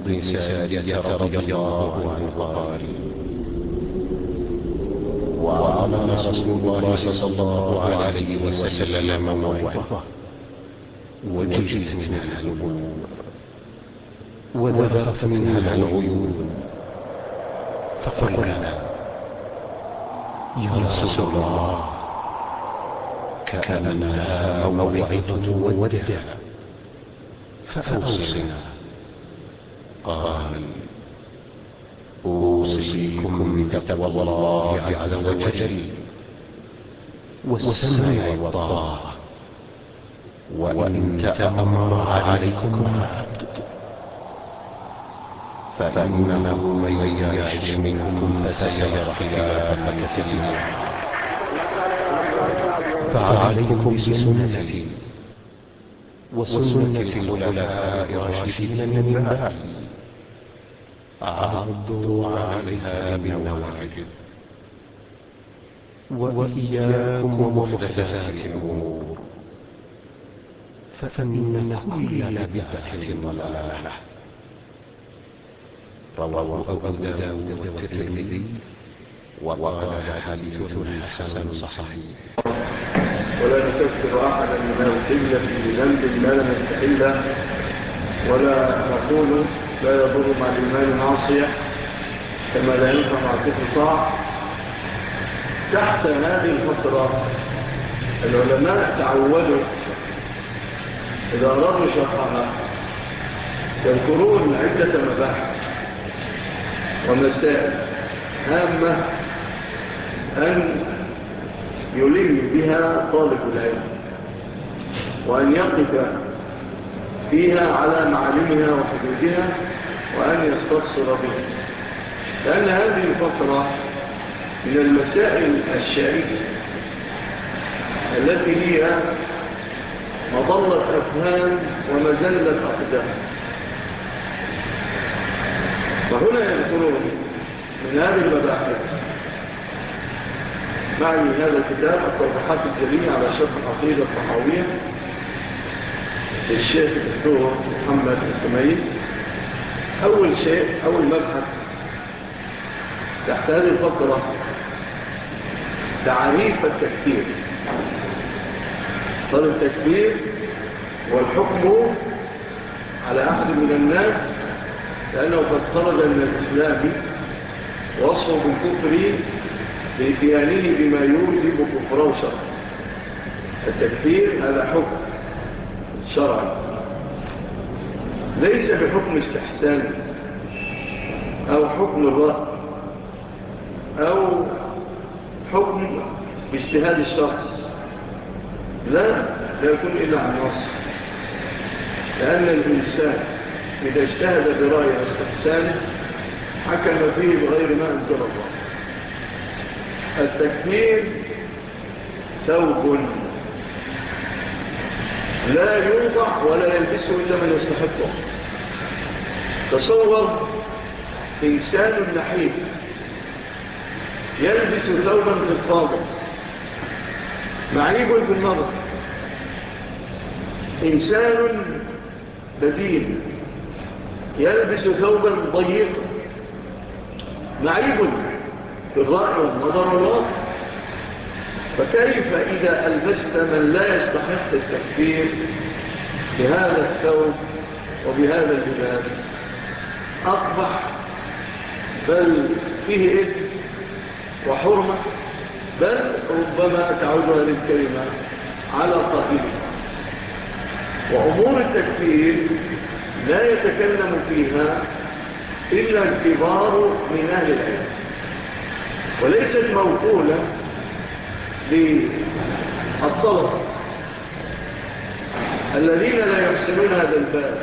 بن سارية رضي الله عنه قال: وعظنا رسول الله صلى الله عليه وسلم موعظة وجلت منها القلوب وذرفت منها العيون، فقلنا: يا رسول الله، كأنها موعظة وداع، فأوصنا. قال: أوصيكم بتقوى الله عز وجل والسمع والطاعة، وإن تأمر عليكم عبد، فإنه من يعش منكم فسيرى اختلافا كثيرا، فعليكم بسنتي وسنة الخلفاء الراشدين من بعدي، عضوا عليها بالنواجذ، وإياكم ومحدثات الأمور، فإن كل بدعة ضلالة. رواه أبو داود والترمذي وقال حديث حسن صحيح. ولا نكفر أحدا من القبلة بذنب ما لم يستحله، ولا نقول لا يضر مع الإيمان معصية كما لا ينفع مع الكفر طاعة. تحت هذه الفترة العلماء تعودوا إذا أرادوا شرحها يذكرون عدة مباحث ومسائل هامة أن يلم بها طالب العلم، وأن يقف فيها على معالمها وحدودها، وأن يستفسر بها، لأن هذه الفترة من المسائل الشائكة التي هي مضلة أفهام ومزلة أقدام. وهنا يذكرون من هذه المباحث معني هذا الكتاب التوضيحات الجلية على شرح العقيدة الطحاوية للشيخ الدكتور محمد السميد. أول شيء، أول مبحث تحت هذه الفترة تعريف التكفير. قال: التكفير والحكم على أحد من الناس لأنه قد خرج من الإسلام وصفه بالكفر بإتيانه بما يوجب كفره شرعا. التكفير هذا حكم شرعي ليس بحكم استحسان أو حكم الرأي أو حكم باجتهاد الشخص، لا يكون إلا عن نص، لأن الإنسان إذا اجتهد برأي واستحسان حكم فيه بغير ما أنزل الله. التكفير ثوب لا يوضع ولا يلبسه إلا من يستحقه. تصور إنسان نحيف يلبس ثوبا في الطابق معيب بالنظر، إنسان بدين يلبس ثوبا ضيقا معيب في الرأي والنظر والواقع، فكيف إذا ألبست من لا يستحق التكفير بهذا الثوب وبهذا اللباس؟ أقبح، بل فيه إثم وحرمة، بل ربما تعود هذه الكلمة على قائله. وأمور التكفير لا يتكلم فيها إلا الكبار من أهل العلم، وليست موكولة للطلبة الذين لا يحسنون هذا الباب.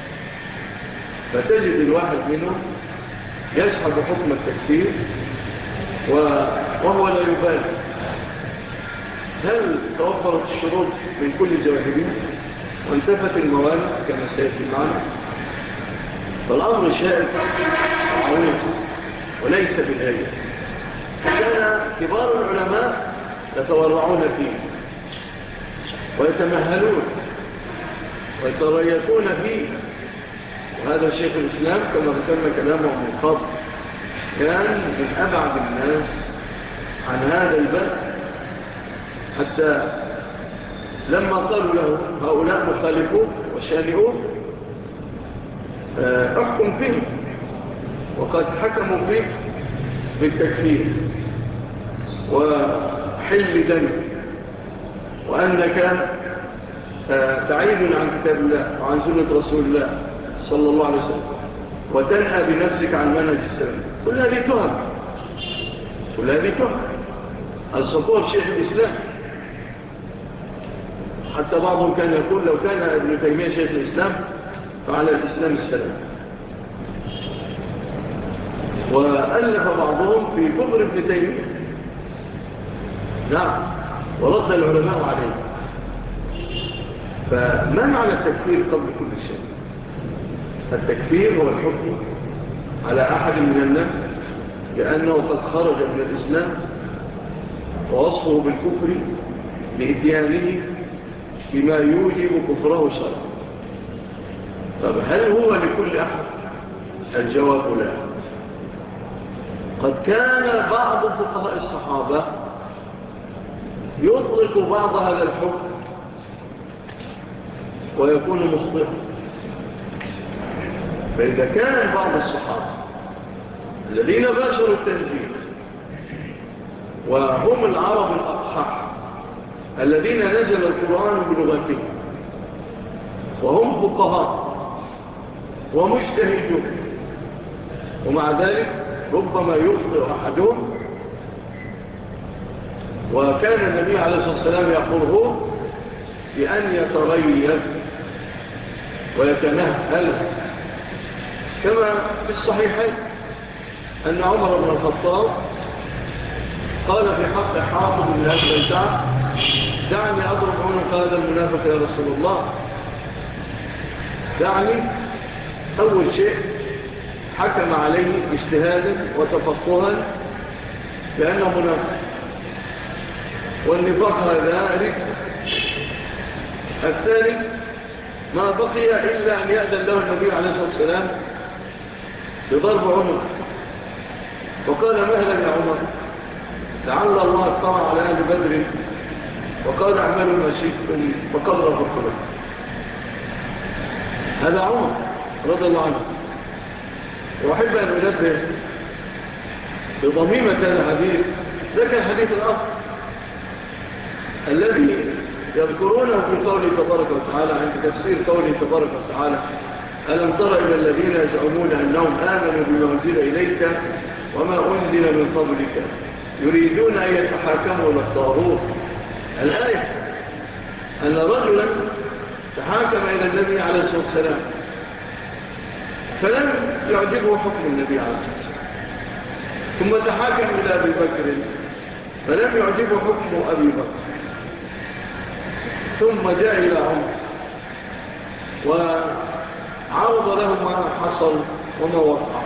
فتجد الواحد منهم يسحب حكم التكفير وهو لا يبالي هل توفرت الشروط من كل جوانبها وانتفت الموانع كما سيأتي معنا. فالأمر شائك وعويض وليس بالهيئة. كان كبار العلماء يتورعون فيه ويتمهلون ويتريثون فيه وهذا شيخ الإسلام كما ذكرنا كلامه من قبل كان من أبعد الناس عن هذا الباب، حتى لما قالوا له هؤلاء مخالفون وشانئون احكم فيه، وقد حكموا فيه بالتكفير وحل دم، وأنك بعيد عن كتاب الله وعن سنة رسول الله صلى الله عليه وسلم، وتنهى بنفسك عن منهج السلام. كل هذه تهم الصفور شيخ الإسلام. حتى بعضهم كان يقول لو كان ابن تيمية شيخ الإسلام فعلى الإسلام السلام. وألف بعضهم في كفر ابن تيمية، نعم، ورد العلماء عليه. فما معنى التكفير قبل كل شيء؟ التكفير هو الحكم على أحد من الناس لأنه قد خرج من الإسلام ووصفه بالكفر لإتيانه بما يوجب كفره شرعا. طب هل هو لكل أحد؟ الجواب لا. قد كان بعض فقهاء الصحابة يطلق بعض هذا الحكم ويكون مخطئا. فإذا كان بعض الصحابة الذين باشروا التنزيل وهم العرب الأقحاح الذين نزل القرآن بلغتهم وهم فقهاء ومجتهدون، ومع ذلك ربما يخطئ أحدهم، وكان النبي عليه الصلاة والسلام يقوله بأن يتريث ويتنهل، كما في الصحيحين أن عمر بن الخطاب قال في حق حافظ بن أبي بلتع: دعني أضرب عنق هذا المنافق يا رسول الله. دعني. أول شيء حكم عليه اجتهادا وتفقها لأنه منافق، والنفاق هذا ركب. الثاني ما بقي إلا أن يأذن له النبي عليه الصلاة والسلام بضرب عنق، وقال: مهلا يا عمر، لعل الله اطلع على أهل بدر وقال: اعملوا ما شئتم فقد غفرت لكم. هذا عمر رضي الله عنه. وأحب أن أنبه بضميمة هذا الحديث، ذاك الحديث الآخر الذي يذكرونه في قوله تبارك وتعالى عند تفسير قوله تبارك وتعالى: ألم تر إلى الذين يزعمون أنهم آمنوا بما أنزل إليك وما أنزل من قبلك يريدون أن يتحاكموا إلى الطاغوت. الآية أن رجلا تحاكم إلى النبي عليه الصلاة والسلام فلم يعجبه حكم النبي عليه الصلاة والسلام، ثم تحاكم إلى أبي بكر فلم يعجبه حكم أبي بكر، ثم جاء إلى عمر وعرض له ما حصل وما وقع،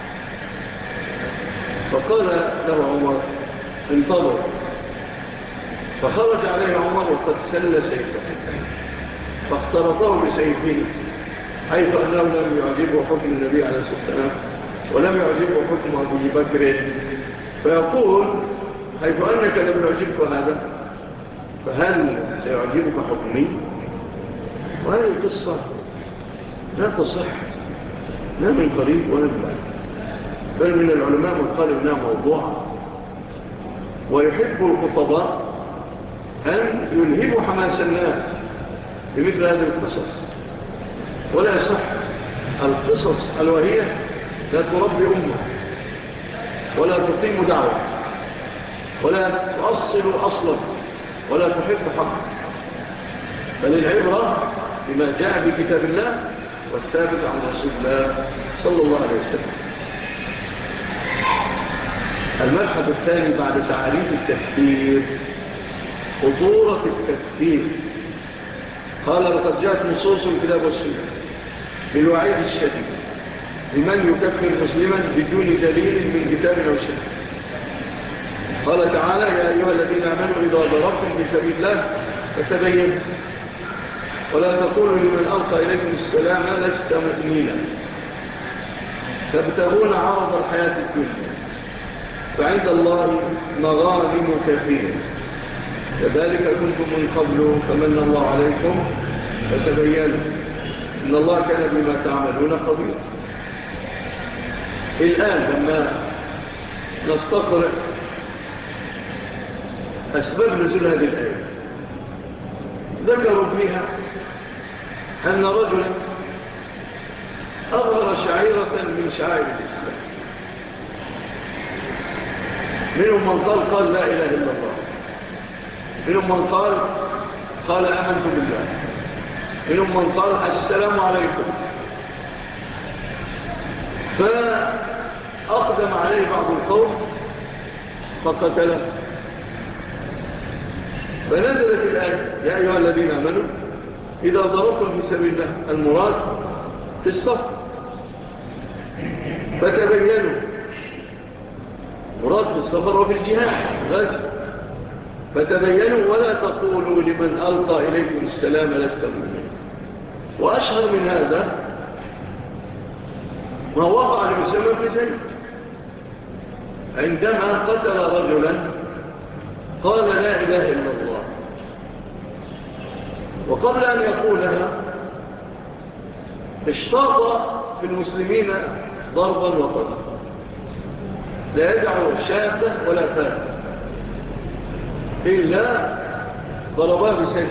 فقال له عمر: انتظر. فخرج عليه عمر وقد سل سيفه فاخترطه بسيفه، حيث أنه لم يعجبه حكم النبي عليه الصلاة والسلام ولم يعجبه حكم أبي بكر، فيقول: حيث أنك لم يعجبك هذا فهل سيعجبك حكمي؟ وهذه القصة لا تصح لا من قريب ولا من بعيد، بل من العلماء من قال إنها موضوعة. ويحب الخطباء أن يلهموا حماس الناس بمثل هذه القصص، ولا يصح القصص الوهية لا تربي أمة ولا تقيم دعوة ولا تؤصل أصلا ولا تحب حق، بل العبرة بما جاء في كتاب الله والثابت عن رسول الله صلى الله عليه وسلم. المبحث الثاني بعد تعريف التكفير: خطورة التكفير. قال: لقد جاءت نصوص الكتاب والسنة بالوعيد الشديد لمن يكفر مسلما بدون دليل من كتاب أو سنة. قال تعالى: يا أيها الذين آمنوا إذا ضربتم في سبيل الله فتبينوا ولا تقولوا لمن ألقى إليكم السلام لست مؤمنا تبتغون عرض الحياة الدنيا فعند الله مغانم كثيرة كذلك كنتم من قبل فمن الله عليكم فتبينوا إن الله كان بما تعملون خبيرا. الآن لما نستقرأ أسباب نزول هذه الآية ذكروا فيها أن رجلا أظهر شعيرة من شعائر الإسلام منهم من قال لا إله إلا الله منهم من قال آمنت بالله منهم من قال السلام عليكم فأقدم عليه بعض القوم فقتله فنزلت الآية يا أيها الذين آمنوا إذا ضربتم في سبيل الله المراد في الصف فتبينوا مراد في السفر وفي الجهاد غزو فتبينوا ولا تقولوا لمن ألقى إليكم السلام لست مؤمنا. وأشهر من هذا ما وقع لأسامة بن زيد عندما قتل رجلا قال لا إله إلا الله وقبل أن يقولها اشتاط في المسلمين ضربا وقتلا لا يدع شابة ولا فاتة إلا ضرباه بسيف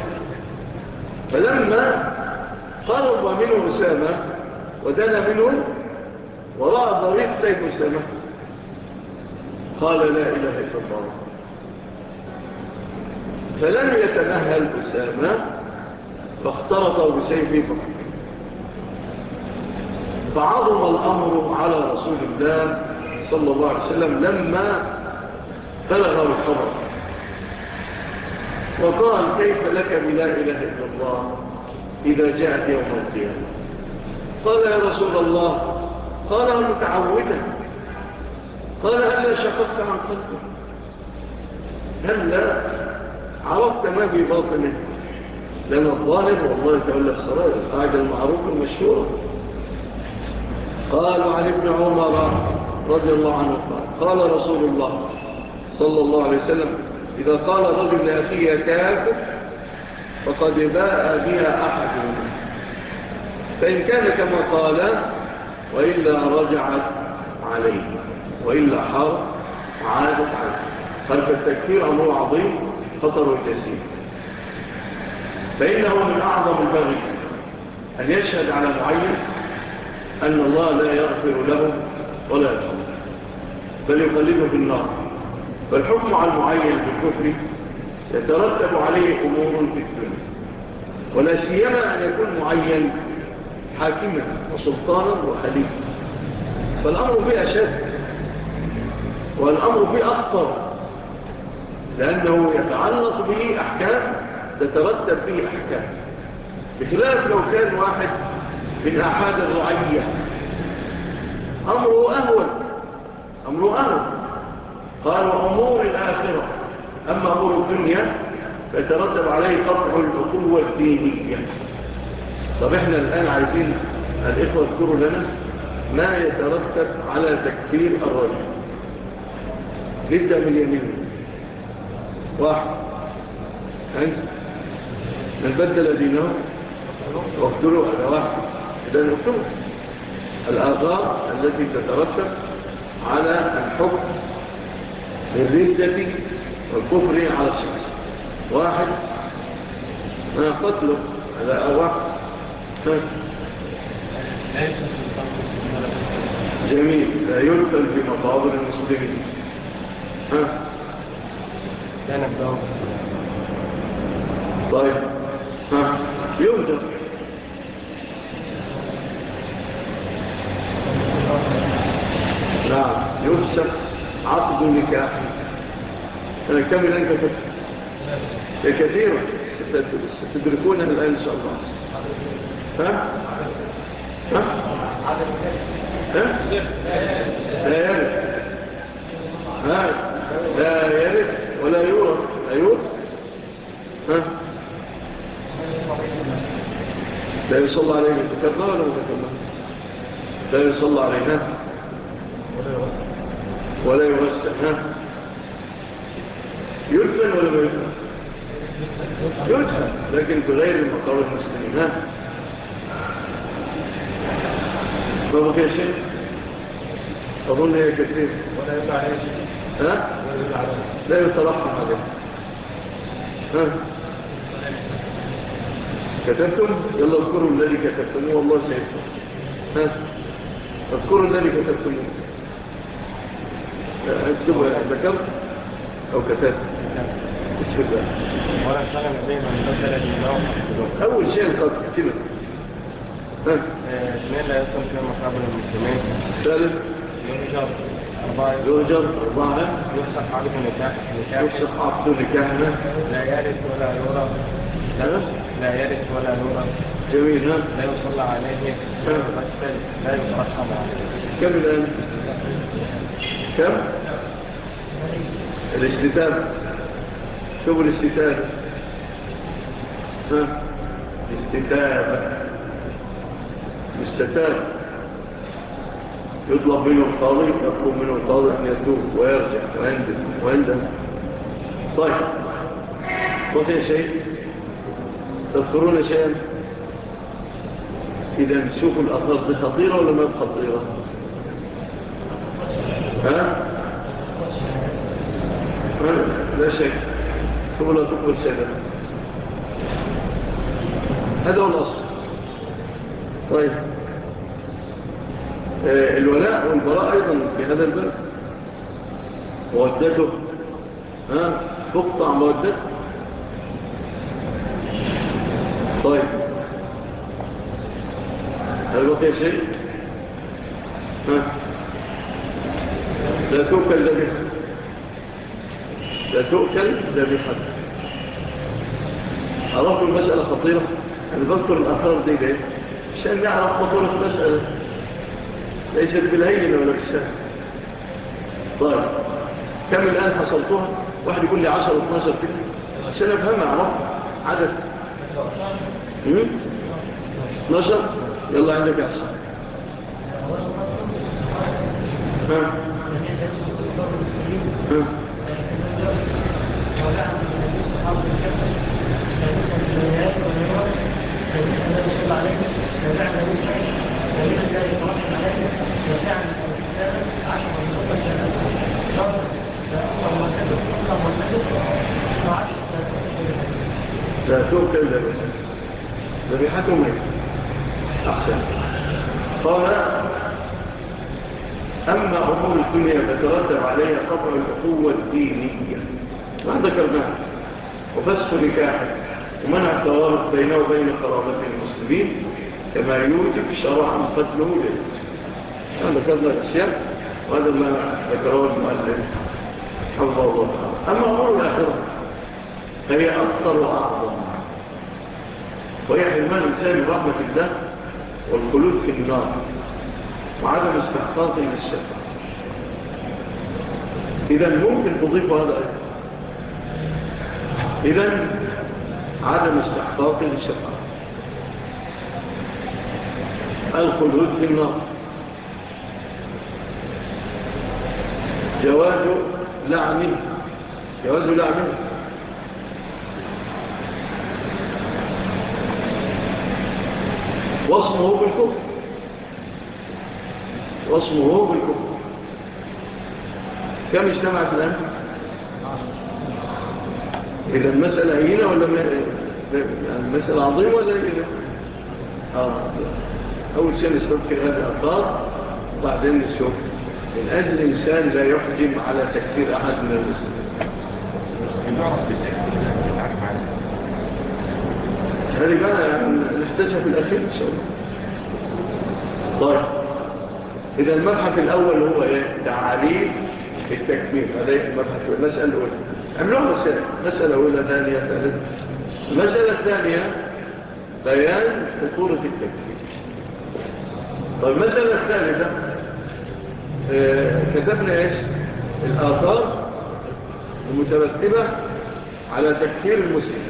فلما قرب منه أسامة ودنا منه ورأى ضريق سيف أسامة قال لا إله إلا الله فلم يتنهل أسامة فاخترطه بسيفه فعظم الأمر على رسول الله صلى الله عليه وسلم لما بلغه الخبر وقال كيف لك بلا إله إلا الله إذا جاءت يوم القيامة قال يا رسول الله قال متعودا قال هل شققت عن قلبك هل عرفت ما في باطنه لأن الظاهر والله تولى السرائر القاعدة المعروفة المشهورة قالوا عن ابن عمر رضي الله عنه قال رسول الله صلى الله عليه وسلم إذا قال رجل لأخيه كافر فقد باء بها أحدهم فإن كان كما قال وإلا رجعت عليه وإلا حرب عادت عنه. حرف التكفير أمر عظيم خطر جسيم فإنه من أعظم البغي أن يشهد على معين أن الله لا يغفر له ولا يرحمه بل يقلبه في النار. فالحكم على المعين بالكفر يترتب عليه أمور في الدنيا ولا سيما أن يكون معين حاكما وسلطانا وخليفة فالأمر فيه أشد والأمر فيه أخطر لأنه يتعلق به أحكام تترتب به أحكام بخلاف لو كان واحد من أحد الرعية أمره أهون قالوا أمور الآخرة أما أمور الدنيا فيترتب عليه قطع الأخوة الدينية. طب إحنا الآن عايزين الإخوة يذكروا لنا ما يترتب على تكفير الرجل. نبدأ من اليمين واحد من بدل دينه واقتلوا على واحد إذا نقتلوا الآثار التي تترتب على الحكم بالردة والكفر على الشخص واحد ما قتله على واحد جميل لا يقتل في مقابر المسلمين طيب يقتل نعم يفسخ عقد نكاح كمل أنت كثيرا ستدركونها الآن إن شاء الله لا يرث لا يرث ولا يورث لا يورث لا يصلى عليه متكبر ولا متكبر لا يصلى عليه ولا يغسل. ها يدفن ولا ما يدفن؟ يدفن لكن بغير مقابر المسلمين. ها ما بقي شيء أظن هي كثير. ولا يبقى عليه. ها لا يترحم عليه. ها كتبتم؟ يلا اذكروا الذي كتبتموه والله سيكتب. ها اذكروا الذي كتبتموه. اكتبوا ذكرت أو كتبت اسم الله. ولا كان لديهم المسألة الإمام. أول شيء القتل كده. اثنين لا يدخل فيها مقابل المسلمين. ثالث يهجر. أربعة يفسخ عقد نكاح. يفسخ عقد نكاح. لا يرث ولا يورث. لا يرث ولا يورث. جميل. لا يصلى عليه. لا يترحم عليه. كم الآن؟ كم؟ الاستتابة. شوفوا الاستتابة. استتابة مستتاب يطلب منه القاضي، يطلب منه القاضي أن يتوب ويرجع ويندم. طيب بقي شيء تذكرون شيئا؟ إذا نشوف الأثار دي خطيرة ولا ما خطيرة؟ ها؟ لا شيء. شوفوا لا تقبل شيئا. هذا هو الأصل. طيب الولاء والبراء أيضا في هذا الباب مودته تقطع مودته. طيب هل بقي شيء؟ لا تؤكل ذبيحة. لا تؤكل ذبيحة. عرفوا المسألة خطيرة. أنا بذكر الأثار دي ليه؟ عشان نعرف خطورة المسألة ليست بالهين ولا بالسهل. طيب كم الآن حصلتها؟ واحد يقول لي 10 و 12 كده عشان أفهمها. عرفت عدد 12. يلا عندك أحسن. لا تؤكل ذبيحتهم أحسن. قال أما أمور الدنيا فترتب عليها قطع الأخوة الدينية ما ذكرناها وفسخ نكاحه ومنع التوارث بينه وبين قرابة المسلمين كما يوجب شرعا قتله له. ذكرنا الأشياء وهذا ما ذكره المؤلف حفظه الله تعالى. أما أمور الآخرة فهي أكثر وأعظم وهي حرمان الإنسان برحمة الله والخلود في النار وعدم استحقاق للشفاعة. إذن ممكن تضيف هذا أيضا. إذن عدم استحقاق للشفاعة الخلود في النار. جواز لعنه وصمه بالكفر. كم اجتمعت الآن؟ إذا المسألة هنا ولا المسألة عظيمة ولا هنا؟ أول شيء نستذكر هذه الأخطار وبعدين نشوف من أجل الإنسان لا يحجم على تكفير أحد من المسلمين. هذه بقى نحتاجها في الأخير إن شاء الله. طيب إذا المبحث الأول هو تعريف التكفير. هذا المسألة الأولى. عملوها مسألة أولى ثانية ثالثة. المسألة الثانية بيان خطورة التكفير. طيب المسألة الثالثة كتبنا إيش؟ الآثار المترتبة على تكفير المسلم.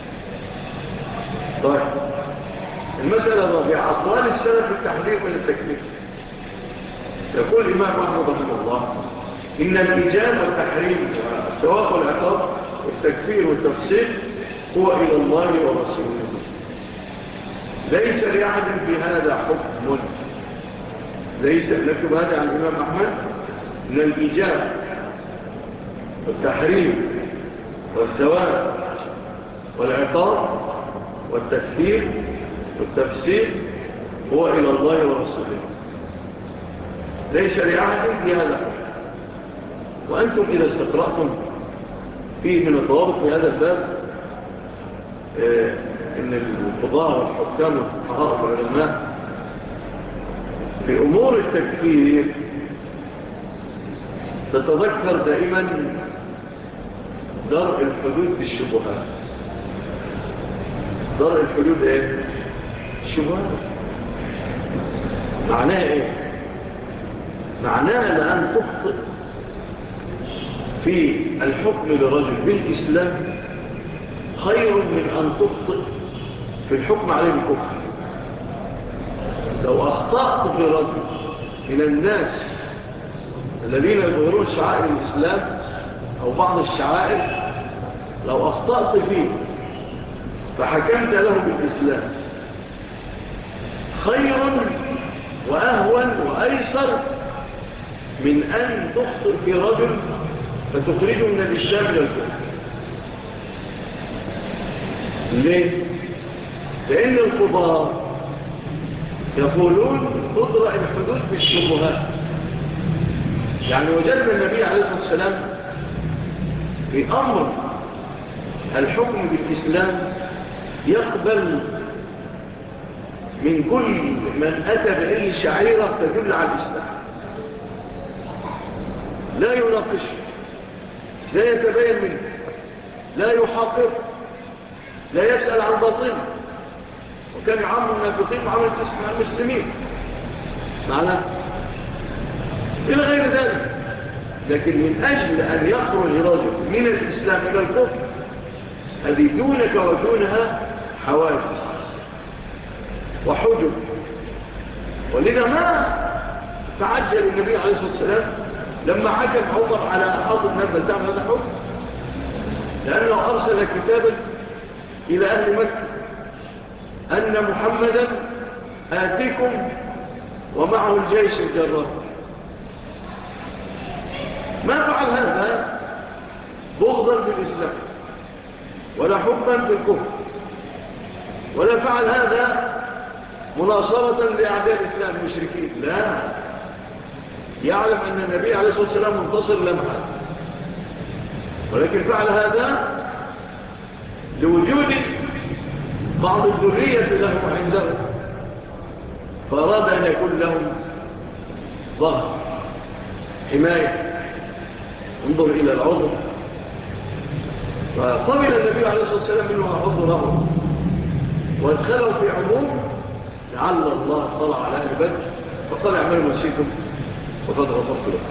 طيب المسألة الرابعة أقوال السلف في التحذير من التكفير. يقول الإمام أحمد رحمه الله إن الإيجاب والتحريم والثواب والعقاب والتكفير والتفسيق هو إلى الله ورسوله، ليس لأحد في هذا حكم. ليس نكتب هذا عن الإمام أحمد إن الإيجاب والتحريم والثواب والعقاب والتكفير والتفسير هو إلى الله ورسوله، ليس لأحد في هذا حكم. وأنتم إذا استقرأتم فيه من الضوابط في هذا الباب إن القضاء والحكام والفقهاء والعلماء في أمور التكفير تتذكر دائما درء الحدود بالشبهات. درء الحدود ايه؟ الشبهات. معناها ايه؟ معناها لأن تخطئ في الحكم لرجل بالإسلام خير من أن تخطئ في الحكم عليه بالكفر. لو أخطأت في رجل من الناس الذين يظهرون شعائر الإسلام أو بعض الشعائر، لو أخطأت فيه فحكمت له بالإسلام خير وأهون وأيسر من أن تخطئ في رجل فتخرجه من الإسلام إلى الكفر. ليه؟ لأن القضاء يقولون تطرأ الحدود بالشبهات. يعني وجدنا النبي عليه الصلاة والسلام في أمر الحكم بالإسلام يقبل من كل من أتى بأي شعيرة تدل على الإسلام، لا يناقش، لا يتبين منه، لا يحاقر، لا يسأل عن باطنه. وكان يعامل المنافقين معاملة المسلمين معنا إلى غير ذلك. لكن من أجل أن يخرج رجل من الإسلام إلى الكفر هذه دونك ودونها حواجز وحجب. ولذا ما تعجل النبي عليه الصلاة والسلام لما حكم عمر على حاضر النبي تعمل هذا حكم، لأنه أرسل كتابا إلى أهل مكة أن محمدا آتيكم ومعه الجيش الجرار. ما فعل هذا بغضا بالإسلام ولا حبا بالكفر، ولا فعل هذا مناصرة لأعداء الإسلام المشركين، لا، يعلم أن النبي عليه الصلاة والسلام منتصر لمحا، ولكن فعل هذا لوجود بعض الذرية له عنده، فأراد أن يكون لهم ظهر حماية. انظر إلى العضو، فقبل النبي عليه الصلاة والسلام منه عضو له وادخلوا في عموم لعل الله طلع على أهل بدر فقال اعملوا ما شئتم وقد غفرت لكم.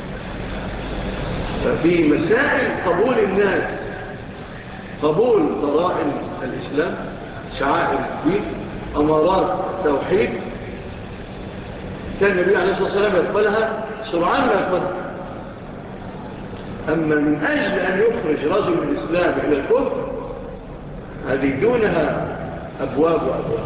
ففي مسائل قبول الناس، قبول ضرائب الإسلام، شعائر الدين، أمارات التوحيد، كان النبي عليه الصلاة والسلام يقبلها سرعان ما يقبلها. أما من أجل أن يخرج رجل من الإسلام إلى الكفر هذه دونها أبواب وأبواب.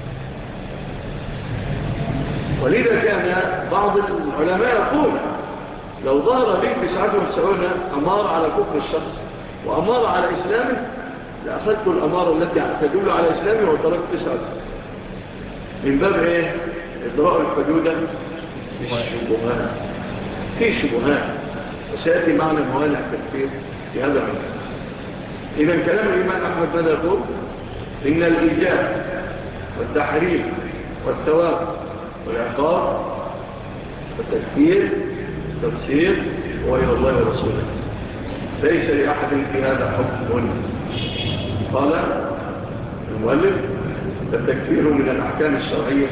ولذا كان بعض العلماء يقول لو ظهر لي 99 أمار على كفر الشخص وأمار على إسلامه لأخذت الأمارة التي تدل على إسلامه وتركت 99 من باب إيه؟ إدراء الحدود بالشبهات. في شبهات وسيأتي معنى موانع التكفير في هذا المكان. إذا كلام الإمام أحمد ماذا يقول؟ إن الإيجاب والتحريم والثواب والعقاب والتكفير والتفسير هو إلى الله ورسوله، ليس لأحد في هذا حكم. قال المؤلف التكفير من الأحكام الشرعية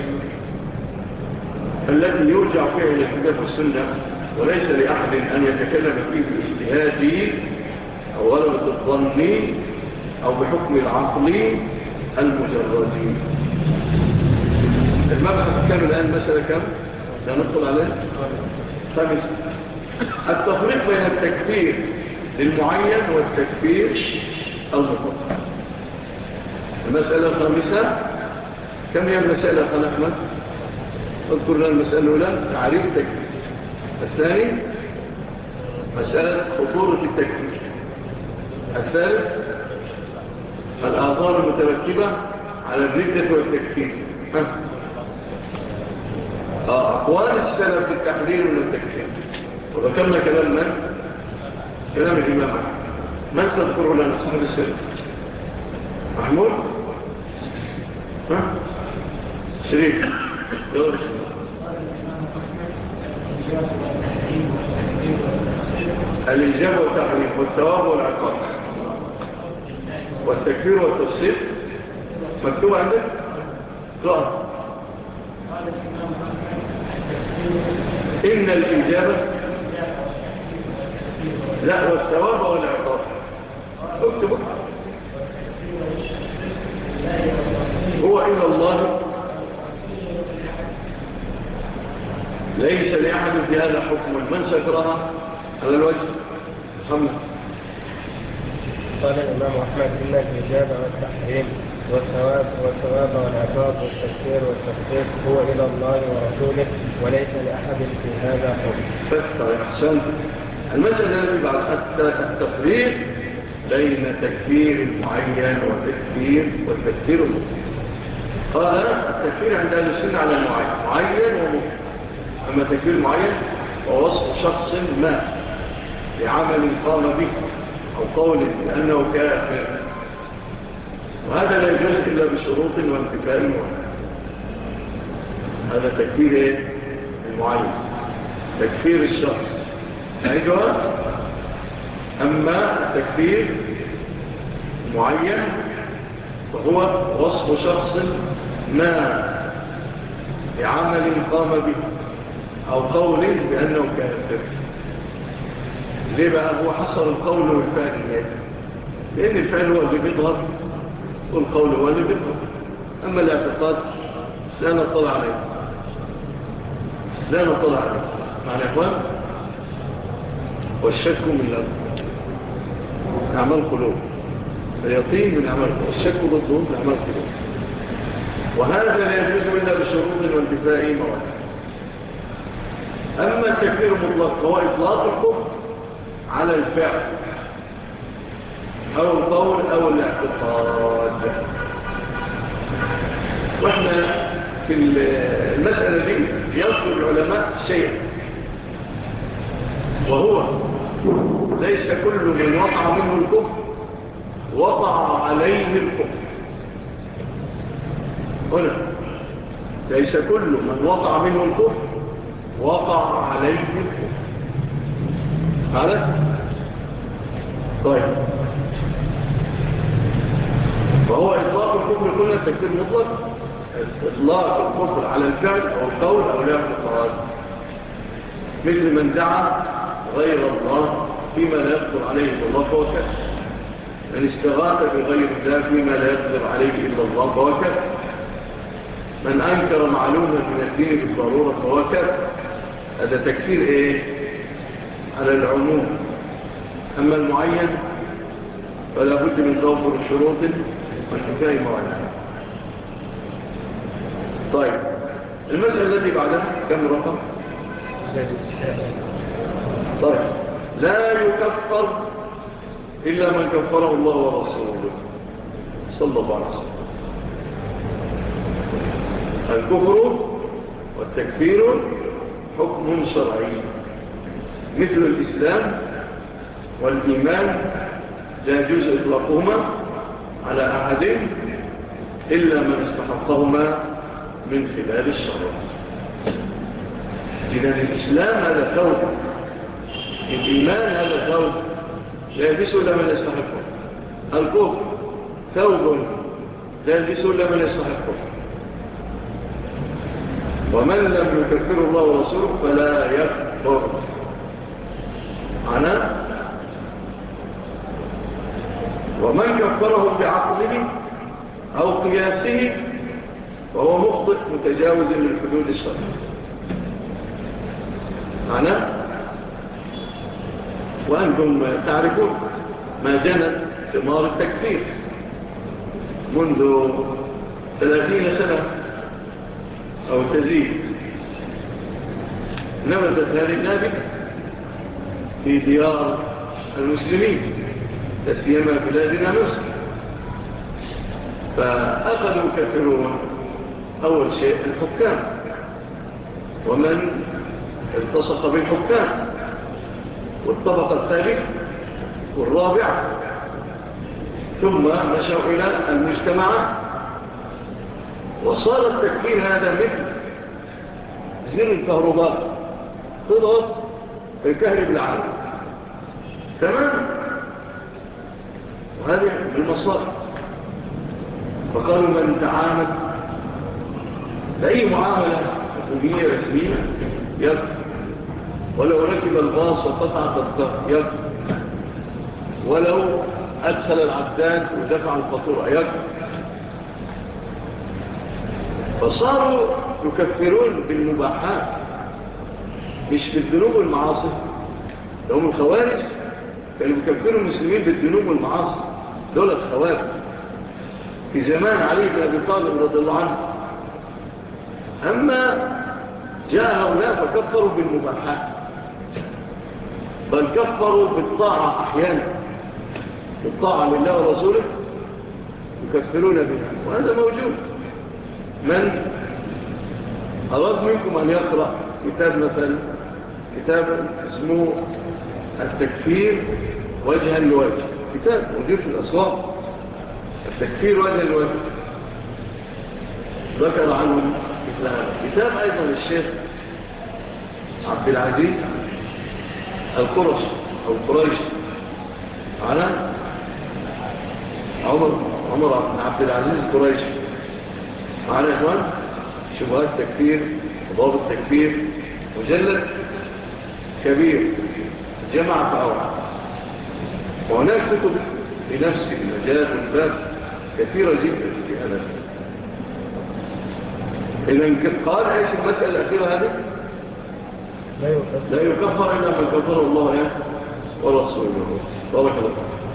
التي يرجع فيها إلى الكتاب والسنة، وليس لأحد أن يتكلم فيه باجتهاده أو غلبة الظن أو بحكم العقل المجردين. المبحث كان الآن مسألة كم؟ لا ندخل عليه. خامسا التفريق بين التكفير للمعين والتكفير المطلق. المسألة الخامسة، كم هي المسألة خلقنا؟ اذكر لنا المسألة الأولى تعريف التكفير. الثاني مسألة خطورة التكفير. الثالث الآثار المترتبة على الردة والتكفير. أقوال السلف في التحرير والتكفير. وذكرنا كلام من؟ كلام الإمام أحمد. من سأذكره لنا صاحب السلف؟ محمود؟ شريك يلا بسم الإجابة والتحريم والثواب والعقاب والتكفير والتفسير مكتوب عندك؟ قرأ. إن الإجابة لا والثواب والعقاب اكتبوا هو إلى الله ليس لأحد في هذا حكم من سكرها على الوجه. محمد قال الإمام أحمد إن الإجابة والتحريم والثواب والعقاب والتكفير والتفسير هو إلى الله ورسوله وليس لأحد في هذا حكم. أحسن. المسألة التي بعد التفريق بين تكفير المعين والتكفير المطلق. قال التكفير عند أهل السنة على معين ومطلق. أما تكفير معين ووصف شخص ما بعمل قام به أو قول بأنه كافر، وهذا لا يجوز إلا بشروط وانتفاء معين. هذا تكفير المعين، تكفير الشخص أيضا. أما التكفير معين فهو وصف شخص ما بعمل قام به أو قول بأنه كافر. ليه بقى هو حصر القول والفعل؟ لأن الفعل هو اللي بيظهر والقول هو اللي بيظهر. أما الاعتقاد لا نطلع عليه، معنى إخوان والشك من أعمال قلوب، اليقين من أعمال قلوب، الشك ضده من أعمال قلوب. وهذا لا يجوز إلا بشروط وانتفاء موانع. أما التكفير المطلق فهو إطلاق الكفر على الفعل أو القول أو الاعتقاد. وإحنا في المسألة دي يذكر العلماء شيئا، وهو ليس كل من وقع منه الكفر وقع عليه الكفر. هنا ليس كل من وقع منه الكفر وقع عليه الكفر. هذا طيب. فهو إطلاق الكفر كله تكفير مطلق، إطلاق الكفر على الفعل أو القول أو الاعتقاد، مثل من دعا غير الله فيما لا يقدر عليه الله فهو كافر. من استغاث بغير الله فيما لا يقدر عليه إلا الله فهو كافر. من أنكر معلومة من الدين بالضرورة فهو كافر. هذا تكفير على العموم. أما المعين فلا بد من توفر شروط وانتفاء موانع. طيب المسألة التي بعدها كم رقم؟ طيب لا يكفر إلا من كفره الله ورسوله صلى الله عليه وسلم. الكفر والتكفير حكم شرعي مثل الإسلام والإيمان، لا يجوز إطلاقهما على أحد إلا من استحقهما من خلال الشرع. جنان الإسلام هذا ثوب، الإيمان هذا ثوب لا يلبسه إلا من يستحقه. الكفر ثوب لا يلبسه إلا من يستحقه. ومن لم يكفر الله ورسوله فلا يكفر. معناه ومن كفره بعقله أو قياسه فهو مخطئ متجاوز للحدود الشرعية. معناه وأنتم تعرفون ما جنت ثمار التكفير منذ 30 سنة أو تزيد. نبتت هذه النابتة في ديار المسلمين لا سيما بلادنا مصر، فأخذوا يكفرون أول شيء الحكام ومن التصق بالحكام، والطبقة الثالثة والرابعة، ثم مشوا إلى المجتمعات، وصار التكفير هذا مثل زر الكهرباء تضغط الكهرب العالم تمام. وهذه بالمصائب. فقالوا من تعامل بأي معاملة حكومية رسمية يكفر، ولو ركب الباص وقطع التذكرة يكفر، ولو أدخل العبدان ودفع الفاتورة يكفر. فصاروا يكفرون بالمباحات مش بالذنوب والمعاصي. لهم الخوارج كانوا يكفروا المسلمين بالذنوب والمعاصي، دول الخوارج في زمان علي بن أبي طالب رضي الله عنه. أما جاء هؤلاء فكفروا بالمباحات، بل كفروا بالطاعة أحيانا، بالطاعة لله ورسوله يكفرون بها، وهذا موجود. من أراد منكم أن يقرأ كتاب مثلا كتابا اسمه التكفير وجها لوجه، كتاب موجود في الأسواق، التكفير وجها لوجه، ذكر عنه كتاب أيضا للشيخ عبد العزيز القرشي أو القريشي على عمر بن عبد العزيز القريشي معنا يا إخوان، شبهات تكفير وضابط تكفير، مجلد كبير جمع فأوعى. وهناك كتب في نفس المجال والباب كثيرة جدا في هذا. إذن قال إيش المسألة الأخيرة هذه؟ لا يكفر إلا من كفر الله ورسوله. بارك الله.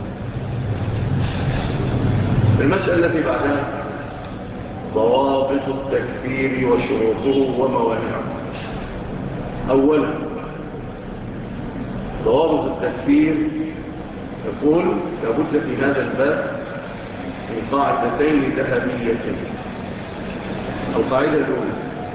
المسألة التي بعدها ضوابط التكفير وشروطه وموانعه. أولا ضوابط التكفير يقول لابد في هذا الباب من قاعدتين ذهبيتين. القاعدة الأولى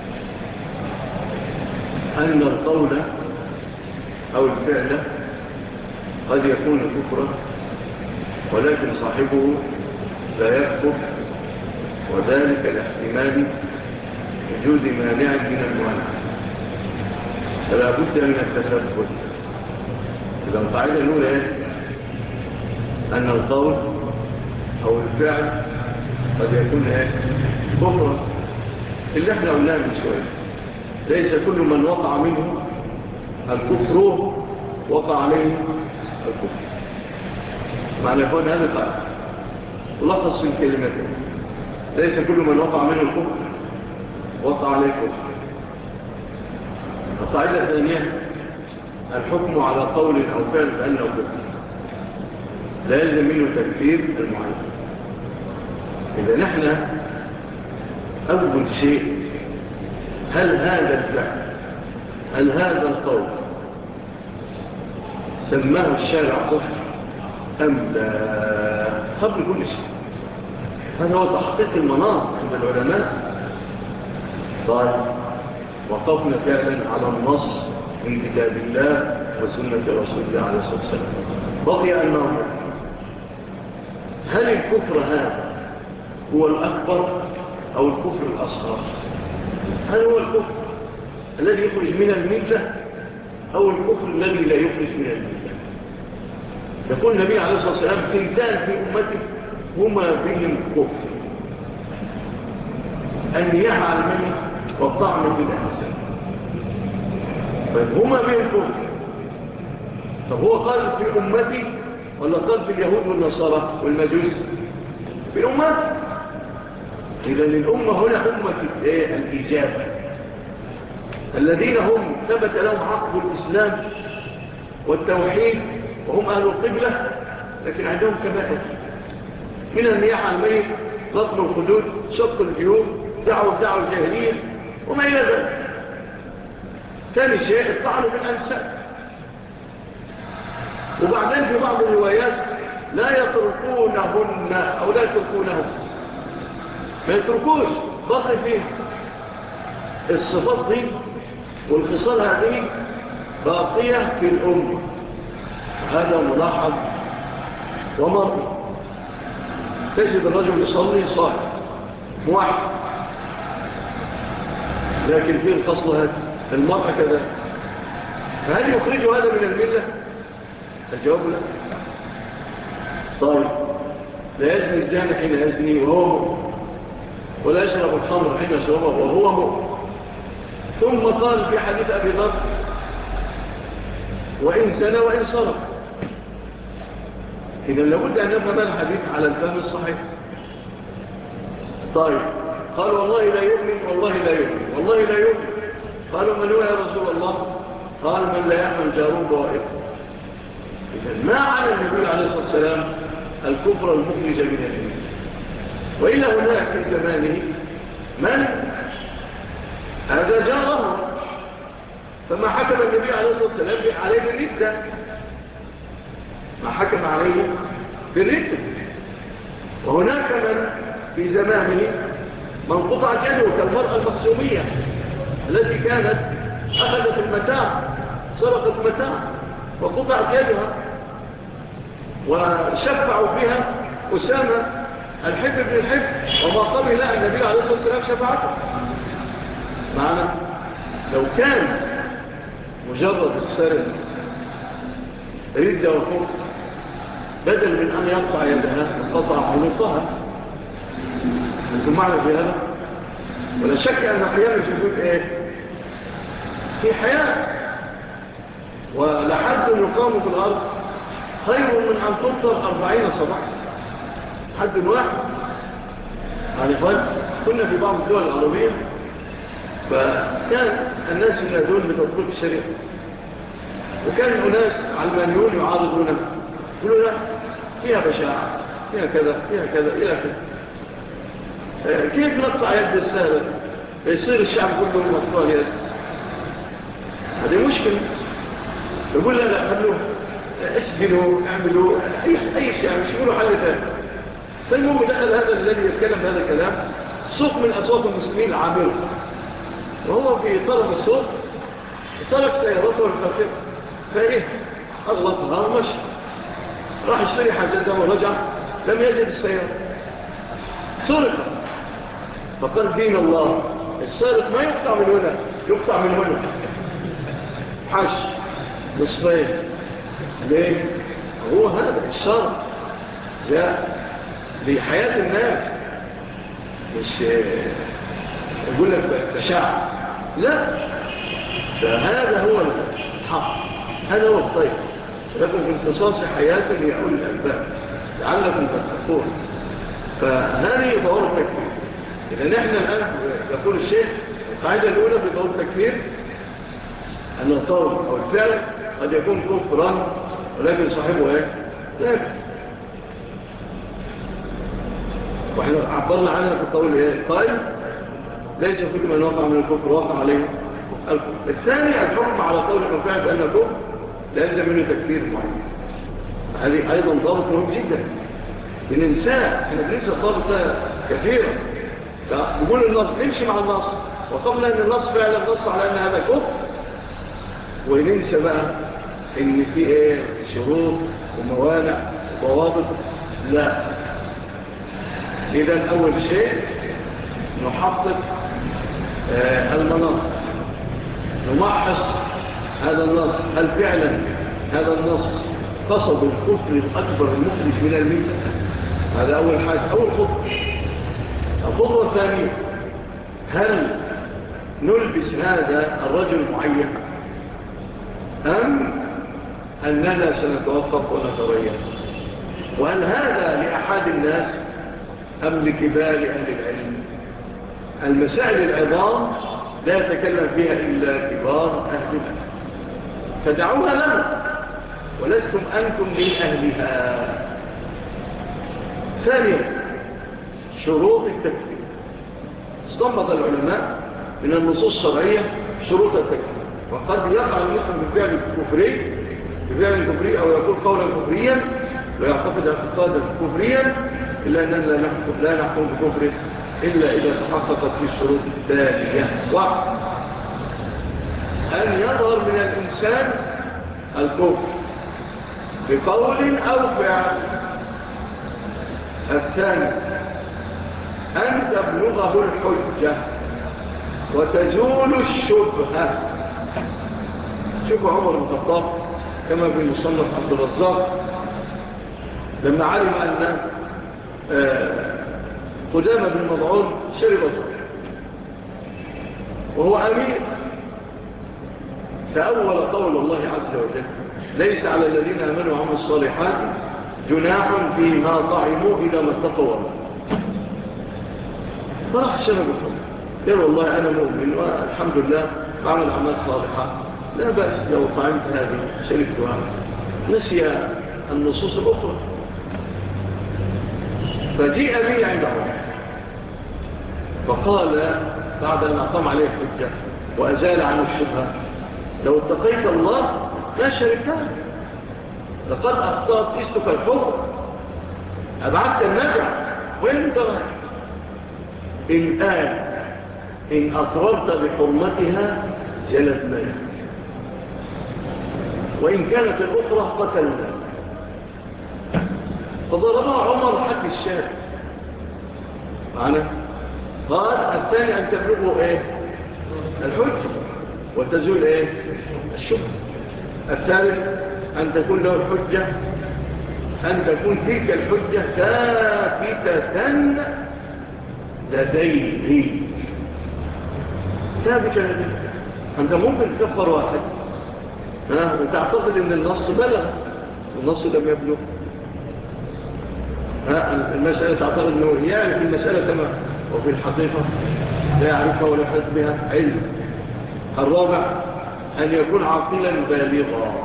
أن القول أو الفعل قد يكون كفرا ولكن صاحبه لا يكفر، وذلك لاحتمال وجود مانع من الموانع، فلا بد من التثبت. إذا القاعدة الأولى أن القول أو الفعل قد يكون كفرا، اللي احنا قلناه من شوية، ليس كل من وقع منه الكفر وقع عليه الكفر. معنى يكون هذا قاعدة لخص في الكلمات، ليس كل من وقع منه الكفر وقع عليه الكفر. القاعدة الثانية الحكم على قول أو فعل بأنه كفر لا يلزم منه تكفير المعين. إذا نحن أول شيء هل هذا الفعل هل هذا القول سماه الشارع كفر أم لا؟ قبل كل شيء هذا هو تحقيق المناط عند العلماء. طيب وقفنا فعلا على النص من كتاب الله وسنة رسول الله عليه الصلاة والسلام. بقي أن ننظر هل الكفر هذا هو الأكبر أو الكفر الأصغر؟ هل هو الكفر الذي يخرج من الملة أو الكفر الذي لا يخرج من الملة؟ يقول النبي عليه الصلاة والسلام ثنتان في أمتي هما بهم كفر: النياحة على الميت والطعن في الأحسان. فهما بهم كفر. طب هو قال في أمتي ولا قال في اليهود والنصارى والمجوس؟ في أمتي. إذن الأمة هنا أمة الإجابة، الذين هم ثبت لهم عقد الإسلام والتوحيد وهم أهل القبلة، لكن عندهم كبائر من النياحة على الميت، لطم الخدود، شق الجيوب، دعوة الجاهلية وما إلى ذلك. ثاني شيء الطعن بالأنساب. وبعدين في بعض الروايات لا يتركونهن أو لا يتركونهم، ما يتركوش، بقي فيه الصفات دي والخصال هذه باقية في الأمة. هذا ملاحظ ومر. تجد الرجل يصلي صالح موحد، لكن فيه الخصل هذا، المرأة كذا، فهل يخرج هذا من الملة؟ الجواب لا. طيب، لا يزني الزاني حين يزني وهو مؤمن، ولا يشرب الخمر حين يشربه وهو مؤمن. ثم قال في حديث أبي ذر: وإن زنى وإن سرق. إذا لابد أن نفهم الحديث على الفهم الصحيح. طيب، قال: والله لا يؤمن، والله لا يؤمن، والله لا يؤمن. قالوا: من هو يا رسول الله؟ قال: من لا يحمل جاره بوائقه. إذا ما على النبي عليه الصلاة والسلام الكفر المخرج من الدين. وإلا هناك في زمانه من هذا جاره، فما حكم النبي عليه الصلاة والسلام عليه بالردة، ما حكم عليه بالردة. وهناك من في زمانه من قطع يده كالمرأة المخزومية التي كانت أخذت المتاع، سرقت متاع وقطعت يدها، وشفعوا بها أسامة الحب بن الحب، وما قبل النبي عليه الصلاة والسلام شفعته. معنا لو كان مجرد السرق ردة وفوق، بدل من أن يقطع يدها قطع عنقها. أنتم معنا في هذا؟ ولا شك أن قيام الجدود في حياة، ولحد يقام في الأرض خير من أن تمطر 40 صباحا. حد واحد يعني كنا في بعض الدول العربية، فكان الناس ينادون بتطبيق الشريعة، وكان الناس علمانيون يعارضونها، يقولوا لا فيها بشاعة، فيها كذا، فيها كذا، إلى كذا. كيف نقطع يد السهلة يصير الشعب كله مقطوع يد؟ هذه مشكلة. يقول لا خلوه، اسجنوا، اعملوا أي شيء، مش يقولوا حل ثاني. فالمهم دخل هذا الذي يتكلم بهذا الكلام صوت من أصوات المسلمين العامرة، وهو في طرف الصوت ترك سيارته والفاقر، فإيه أغلطها ومشي، راح يشتري حاجته ورجع لم يجد السيارة، سرق. فقال: دين الله، السارق ما يقطع من هنا، يقطع من هنا، حش نصفين. ليه؟ هو هذا الشرع جاء لحياة الناس، مش يقول لك تشاع، لا، فهذا هو الحق، هذا هو الطيب. لكم في امتصاص حياة لأولي الألباب لعلكم تتقون. فهذه ضوابط التكفير. إذا نحن الآن يقول الشيخ القاعدة الأولى في ضوابط التكفير أن القول أو الفعل قد يكون كفرا ولكن صاحبه لا. وإحنا عبرنا عنها في القول قائل: ليس كل من وقع من الكفر وقع عليه الكفر. الثاني الحكم على قول الفعل بأن الكفر لا يلزم منه تكفير معين. هذه أيضا ضابط مهم جدا بننساه. احنا بننسى الضابط ده كثيرا. فنقول النص، نمشي مع النص، وقبل أن النص فعلا نص على أن هذا كفر، وننسى بقى إن في شروط وموانع وضوابط. لا. إذن أول شيء نحقق المناط، نمحص هذا النص، هل فعلا هذا النص قصد الكفر الأكبر المخرج من الملة؟ هذا أول حاجة، أول خطوة. الخطوة الثانية: هل نلبس هذا الرجل معين أم أننا سنتوقف ونتغير؟ وهل هذا لأحد الناس أم لكبار أهل العلم؟ المسائل العظام لا يتكلم فيها إلا كبار أهلها، فدعوها لهم ولستم أنتم من أهلها. ثانيا شروط التكفير. استنبط العلماء من النصوص الشرعية شروط التكفير، وقد يقع المسلم بفعل كفري أو يقول قولا كفريا ويعتقد اعتقادا كفريا، إلا أننا لا نحكم بكفره إلا إذا تحققت في الشروط التالية. واحد، أن يظهر من الإنسان الكفر بقول أو فعل. الثاني أن تبلغه الحجة وتزول الشبهة. شوف عمر بن الخطاب كما في مصنف عبد الرزاق لما علم أن قدامة بن مضعون شرب الخمر وهو أمير، فأول قول الله عز وجل: ليس على الذين آمنوا وعملوا الصالحات جناح فيما طعموا إذا ما اتقوا. فراح شرب الخمر، قال والله أنا مؤمن والحمد لله بعمل أعمال صالحة، لا بأس لو طعمت هذه شربتها. نسي النصوص الأخرى، فجيء به عند عمر فقال بعد أن أقام عليه الحجة وأزال عن الشبهة: لو اتقيت الله لا شركتها، لقد أخطأت إستك الحر، أبعدت النجع، وين انت إن أقررت بحرمتها جلدنا، وإن كانت الأخرى قتلنا. فضربها عمر حق الشارع معنا. قال الثاني أن تبلغه الحج وتزول الشبهة. الثالث أن تكون له الحجة، أن تكون تلك الحجة ثابتة لديه. ثابتة لديه. أنت ممكن تكفر واحد وتعتقد أن النص بلغ والنص لم يبلغ. المسألة تعتقد أنه يعرف المسألة تمام وفي الحقيقة لا يعرفها ولا يحدث بها علم. الرابع أن يكون عاقلا بالغا.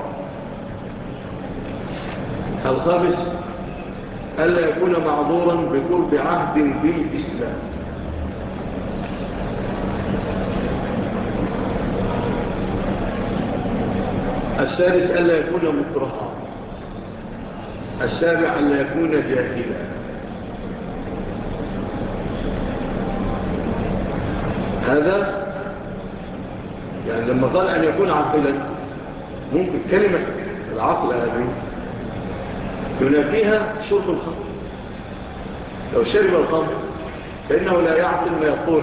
الخامس ألا يكون معذورا بقرب عهد بالإسلام. السادس ألا يكون مكرها. السابع ألا يكون جاهلا. هذا يعني لما قال أن يكون عاقلا، ممكن كلمة العقل هذه ينافيها شرب الخمر. لو شرب الخمر فإنه لا يعقل ما يقول،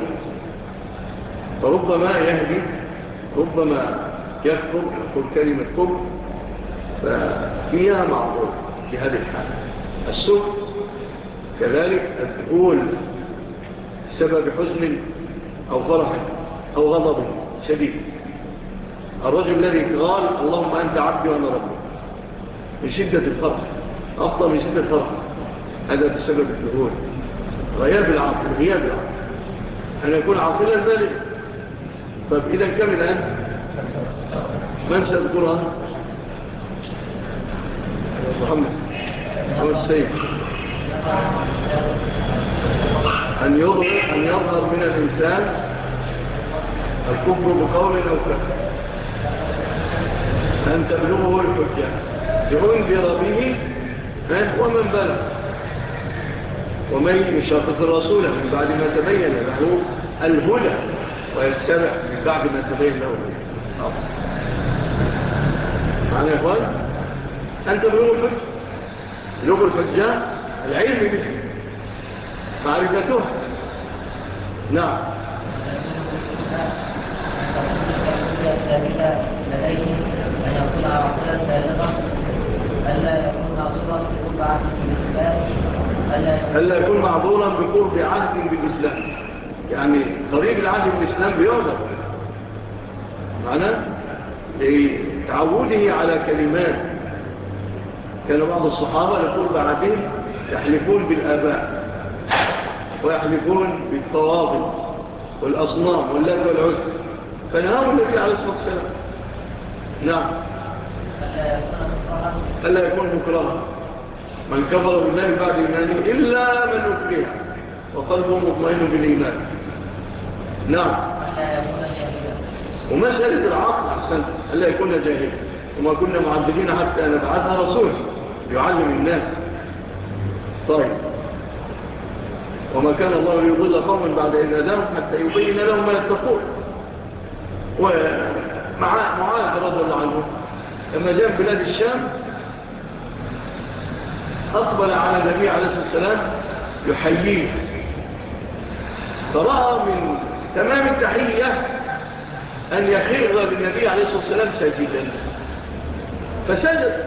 فربما يهدي، ربما يكفر، يقول كلمة كفر، ففيها معذور في هذه الحالة. السكر كذلك الدخول سبب حزن أو فرح أو غضب شديد. الرجل الذي قال اللهم أنت عبدي وأنا ربي من شدة الفرح، أفضل من شدة الفرح، هذا بسبب الدخول. غياب العقل، غياب العقل، أن يكون عاقلا بالغ. طيب إذا كم الآن من سيذكرها؟ محمد السيد. أن يظهر من الإنسان الكفر بقول أو فعل، أن تبلغه الحجة لأنذر به ومن بلغ، ومن يشاقق الرسول من بعد ما تبين له الهدى ويتبع من بعد ما تبين له الهدى. معنى يا إخوان أن تبلغه الحجة، بلغ الحجة العلم به، معرفته. نعم. لديه أن يكون عاقلا بالغا، ألا يكون معذورا بقرب عهد بالإسلام، ألا يكون معذورا بقرب عهد بالإسلام، يعني قريب العهد بالإسلام بيعذر معناه لتعوده على كلمات. كان بعض الصحابة لقرب عهدهم يحلفون بالآباء ويحلفون بالطواغي والأصنام واللات والعزى، فنهاهم النبي عليه الصلاة والسلام. نعم. ألا يكون مكرها، من كفر بالله بعد إيمانه إلا من أكره وقلبه مطمئن بالإيمان. نعم. ومسألة العقل أحسن، ألا يكون جاهلا، وما كنا معذبين حتى نبعثها رسول يعلم الناس. طيب، وما كان الله ليضل قوما بعد إذ هداهم حتى يبين لهم ما يتقون. ومعاذ رضي الله عنه لما جاء بلاد الشام أقبل على النبي عليه الصلاة والسلام يحييه، فرأى من تمام التحية أن يخر بالنبي عليه الصلاة والسلام ساجدا، فسجد،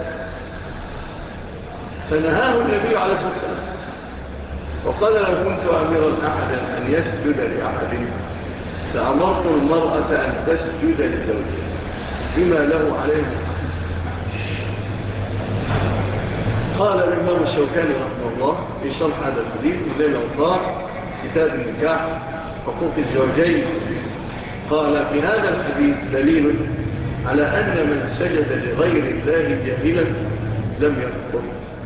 فنهاه النبي عليه الصلاة والسلام وقال: لو كنت أميرا أحدا أن يسجد لأحد لأمرت المرأة أن تسجد لزوجها بما له عليه. قال الإمام الشوكاني رحمه الله في شرح هذا الحديث من ليل الأوطار كتاب النكاح حقوق الزوجين، قال: في هذا الحديث دليل على أن من سجد لغير الله جاهلا لم يكفر.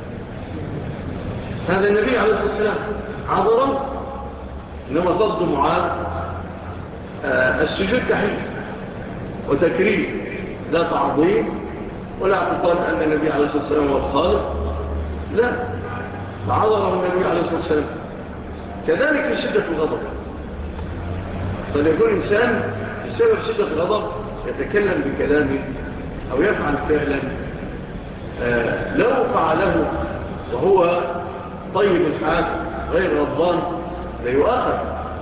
هذا النبي عليه الصلاة والسلام عذره، إنما قصد معاذ السجود تحية وتكريم، لا تعظيم ولا اعتقاد أن النبي عليه الصلاة والسلام هو الخالق، لا، فعذره النبي عليه الصلاة والسلام. كذلك في شدة الغضب، فليكون إنسان بسبب شدة الغضب يتكلم بكلامه أو يفعل فعلا لو فعله وهو طيب الحال غير غضبان ليؤخذ،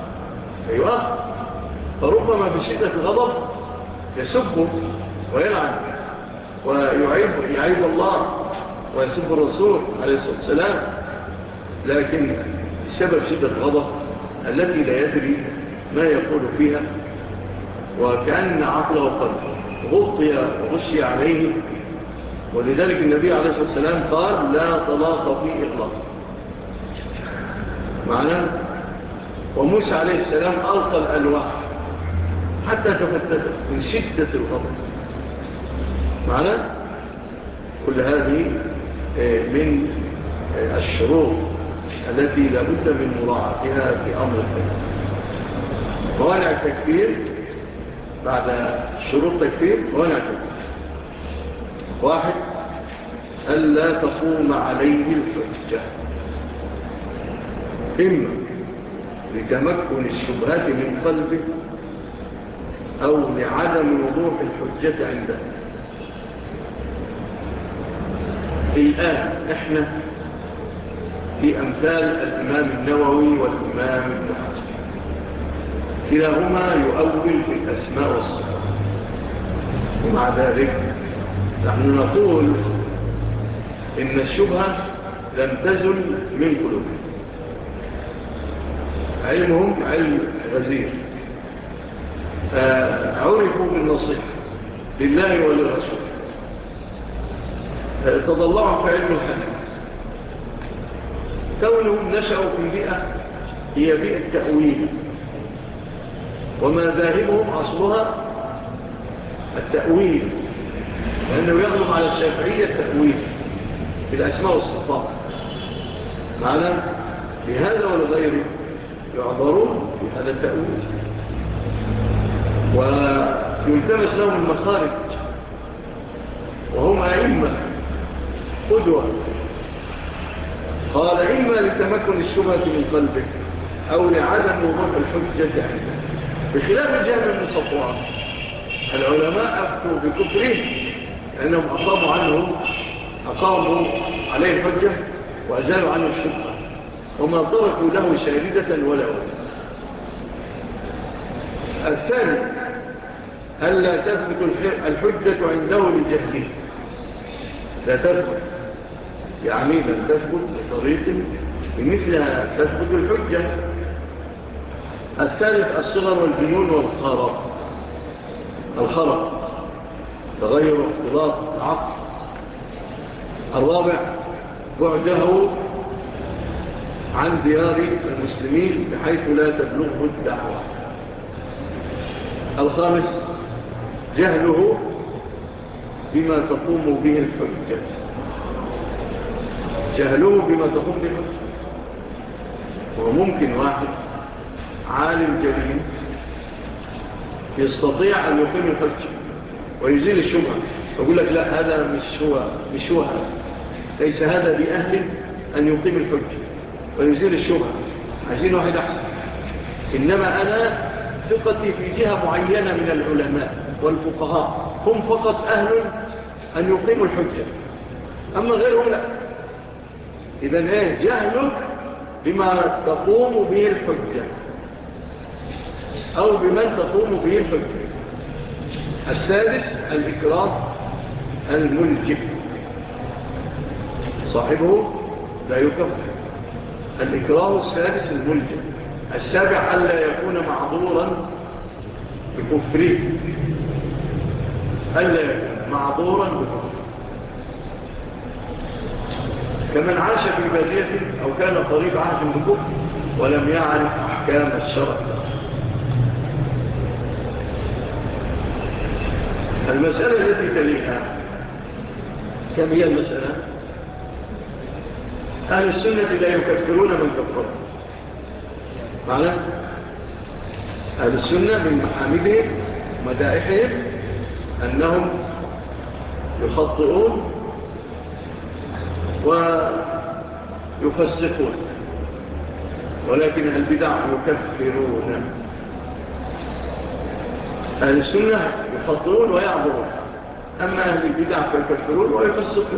فربما بشدة الغضب يسبه ويلعن ويعيب الله ويسب الرسول عليه الصلاة والسلام، لكن بسبب شدة الغضب التي لا يدري ما يقول فيها، وكأن عقله قد غطي وغشي عليه. ولذلك النبي عليه الصلاة والسلام قال: لا طلاق في إغلاق معنا. وموسى عليه السلام ألقى الألواح حتى تفتت من شدة الغضب معنا. كل هذه من الشروط التي لابد من مراعاتها في أمر التكفير. موانع التكفير بعد شروط التكفير: موانع التكفير 1: ألا تقوم عليه الحجة، إما لتمكن الشبهات من قلبه أو لعدم وضوح الحجة عنده. الآن إحنا في أمثال الإمام النووي والإمام ابن حجر، كلاهما يؤول في الأسماء والصفات، ومع ذلك نحن نقول إن الشبهة لم تزل من قلوبهم. علمهم علم غزير، عرفوا بالنصيحة لله وللرسول، تضلعوا في علم الحديث، كونهم نشأوا في بيئة هي بيئة تأويل، ومذاهبهم أصلها التأويل، لأنه يغلب على الشافعية التأويل في الأسماء والصفات معنا. لهذا ولغيره يعبرون بهذا التأويل ويلتمس لهم المخارج، وهم أئمة قدوة. قال: إما لتمكن الشبهة من قلبك أو لعدم وضوح الحجة عنده، بخلاف جهل بن صفوان. العلماء أفتوا بكفره لأنهم أقاموا عليه الحجة وأزالوا عنه الشبهة، وما تركوا له شاردة ولا ولا. الثاني: ألا تثبت الحجة عنده لجهله، لا تثبت، يعني لن تثبت بطريق بمثلها تثبت الحجة. الثالث: الصغر والجنون والخرق، تغير اختلاط العقل. الرابع: بعده عن ديار المسلمين بحيث لا تبلغه الدعوة، الخامس جهله بما تقوم به الحجة. جهله بما تقوم به الحجة. وممكن واحد عالم جليل يستطيع أن يقيم الحجة ويزيل الشبهة، ويقول لك لا هذا مش هو هذا، ليس هذا بأهل أن يقيم الحجة ويزيل الشبهة، عايزين واحد أحسن. إنما أنا ثقتي في جهة معينة من العلماء والفقهاء هم فقط أهل أن يقيموا الحجة، أما غيرهم لا. إذن إيه؟ جهلك بما تقوم به الحجة أو بمن تقوم به الحجة. السادس الإكراه الملجئ، صاحبه لا يكفر. الإكراه السادس الملجئ. السابع ألا يكون معذورا بكفره، ألا يكون معذورا بكفره، كمن عاش في بادية أو كان قريب عهد بكفر ولم يعرف أحكام الشرع. المسألة التي تليها كم هي المسألة؟ أهل السنة لا يكفرون من كفر. معنى أهل السنة من محامدهم مدائحهم أنهم يخطئون ويفسقون، ولكن البدع يكفرون. أهل السنة يخطئون ويعبرون، أما أهل البدع فيكفرون ويفسقون.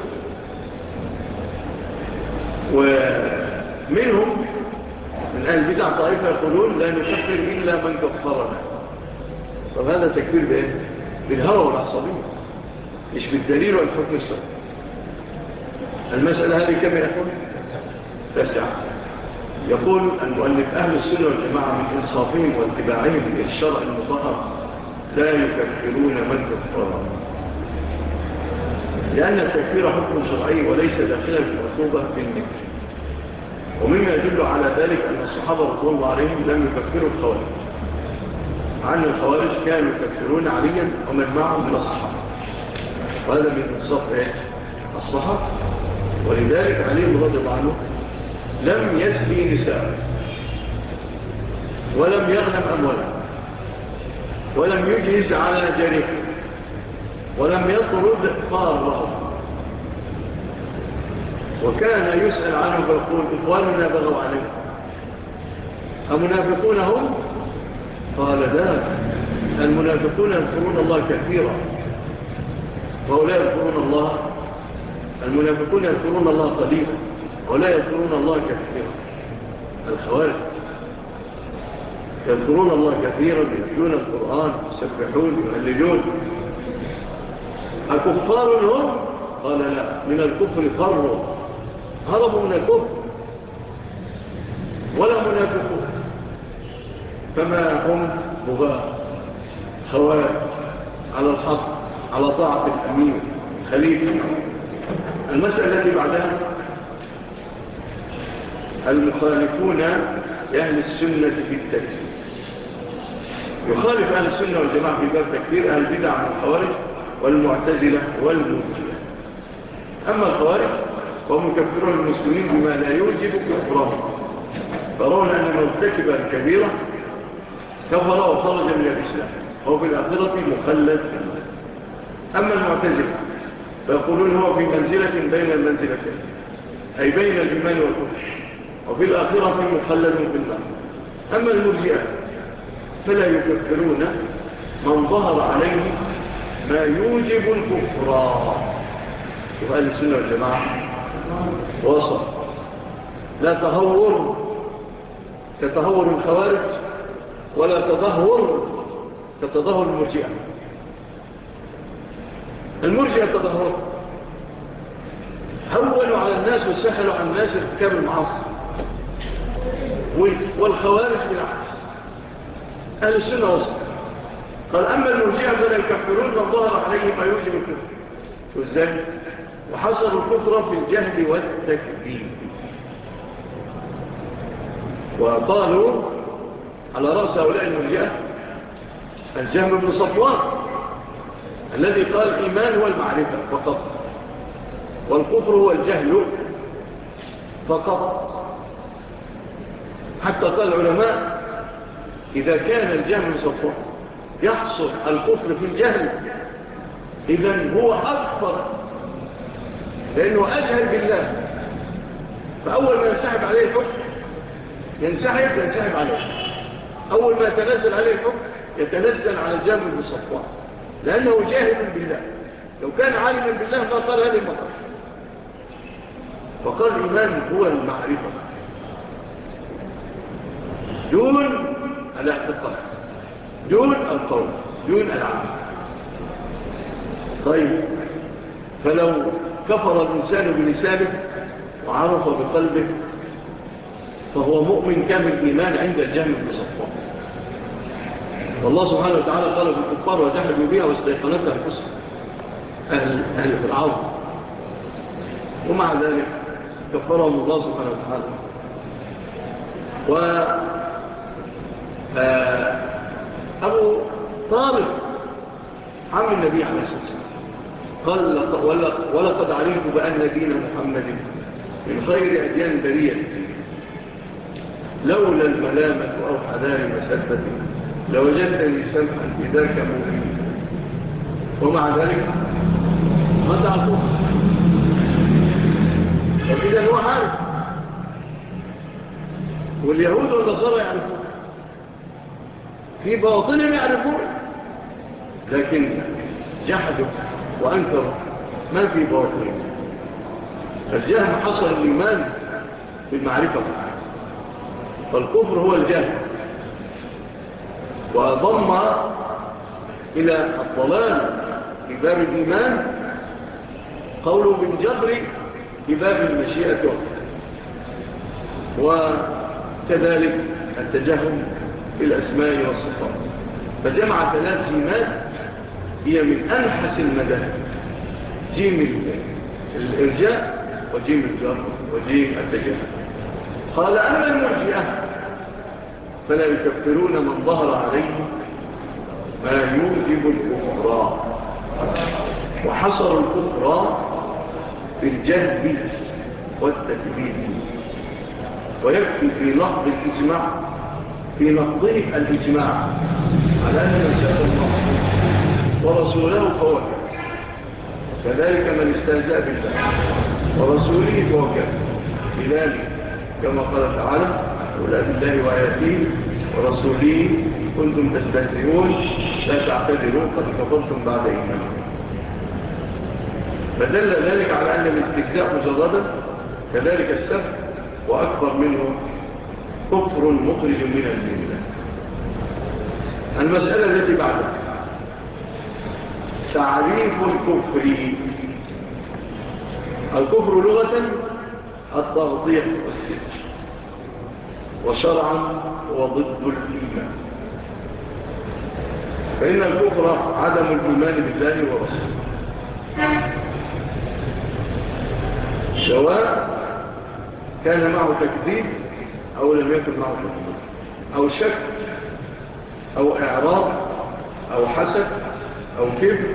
ومنهم من أهل البدع طائفة يقولون لا نكفر إلا من كفرنا. طب هذا تكفير بإيه؟ بالهوى والعصبية، مش بالدليل والحكم الشرعي. المسألة هذه كم يكون؟ 9. يقول المؤلف أهل السنة والجماعة من إنصافهم واتباعهم للشرع المطهر لا يكفرون من كفرنا، لأن التكفير حكم شرعي وليس داخلا في العقوبة بالنكر. ومما يدل على ذلك أن الصحابة رضوان الله عليهم لم يكفروا الخوارج، مع أن الخوارج كانوا يكفرون عليا ومن معهم من الصحابة، وهذا من إنصاف الصحابة. ولذلك علي رضي الله عنه لم يسبي نساء ولم يغنم أموالا ولم يجهز على جريح ولم يطرد فاره، وكان يسأل عنه فيقول إخواننا بغوا عليه أمنافقون هم؟ قال لا، المنافقون يذكرون الله كثيرا ولا يذكرون الله، المنافقون يذكرون الله قليلا ولا يذكرون الله كثيرا. الخوارج يذكرون الله كثيرا، يتلون القرآن، يسبحون، يهللون. أكفار هم؟ قال لا، من الكفر فروا، هربوا من الكفر ولا منافقون، فما هم بغاة خوارج على الحق على طاعة الأمير خليفة. المسألة التي بعدها المخالفون لأهل السنة في التكفير. يخالف أهل السنة والجماعة في باب تكفير أهل البدع من الخوارج والمعتزلة والمرجئة. أما الخوارج فهم يكفرون المسلمين بما لا يوجب كفرهم، فرون أن مرتكب الكبيرة كفر وخرج من الإسلام وهو في الآخرة مخلد. أما المعتزلة فيقولون هو في منزلة بين المنزلتين، أي بين الإيمان والكفر، وفي الآخرة مخلد في النار. أما المرجئة فلا يكفرون من ظهر عليه ما يوجب الكفر. شوف أهل السنة والجماعة وصل، لا تهور كتهور الخوارج ولا تدهور كتدهور المرجئة. المرجئة تدهور، هونوا على الناس وسهلوا على الناس ارتكاب المعاصي، والخوارج بالعكس. أهل السنة وصل قال أما المرجئة فلا يكفرون من ظهر عليه ما يوجب الكفر. وإزاي؟ وحصلوا الكفر في الجهل والتكذيب، وقالوا على رأس هؤلاء المرجئة الجهم بن صفوان الذي قال الإيمان هو المعرفة فقط، والكفر هو الجهل فقط. حتى قال العلماء إذا كان الجهم بن صفوان يحصل الكفر في الجهل إذن هو أكبر، لأنه أجهل بالله، فأول ما ينسحب عليه الحكم ينسحب عليه، أول ما يتنزل عليه الحكم يتنزل على الجهم بن صفوان، لأنه جاهل بالله. لو كان عالما بالله ما قال هذه المطر. فقال الإيمان هو المعرفة دون الاعتقاد، دون القول، دون العمل. طيب، فلو كفر الإنسان بلسانه وعرف بقلبه فهو مؤمن كامل الإيمان عند الجهم بن صفوان. والله سبحانه وتعالى قال في الكفار وجحدوا بها واستيقنتها انفسهم أهل فرعون، ومع ذلك كفرهم الله سبحانه وتعالى. أبو طالب عم النبي عليه الصلاة والسلام قال ولقد علمت بأن دين محمد من خير أديان البرية لولا الملامة أو حذار مسدة لوجدني سمحا بذاك مؤمن. ومع ذلك ماذا عقوق؟ فإذا هو عارف، واليهود والنصارى يعرفون، في باطنهم يعرفون، لكن جحدوا وأنكروا ما في باطنهم. الجهل حصل الإيمان بالمعرفة، فالكفر هو الجهل، وضم إلى الضلال في باب الإيمان قوله بالجبر في باب المشيئة وكذلك التجهم في الأسماء والصفات. فجمع 3 جيمات هي من أنحس المذاهب: جيم الإرجاء وجيم الجر وجيم التجهم. قال أما المرجئة فلا يكفرون من ظهر عليه ما يوجب الكفر، وحصروا الكفر في الجهل والتكذيب. ويكفي في نقض الإجماع في نقضه الإجماع على أن من شاء الله ورسوله فهو كافر، كذلك من استهزأ بالله ورسوله فهو كافر بذلك، كما قال تعالى: قل بالله وآياته ورسوله كنتم تستهزئون لا تعتذروا قد كفرتم بعد إيمانكم. فدل ذلك على أن الاستهزاء مجردا كذلك السب وأكبر منه كفر مخرج من الملة. المسألة التي بعدها تعريف الكفر. الكفر لغة التغطية والستر، وشرعا هو ضد الإيمان. فإن الكفر عدم الإيمان بالله ورسوله، سواء كان معه تكذيب أو لم يكن معه تكذيب، أو شك أو إعراض أو حسد أو كبر،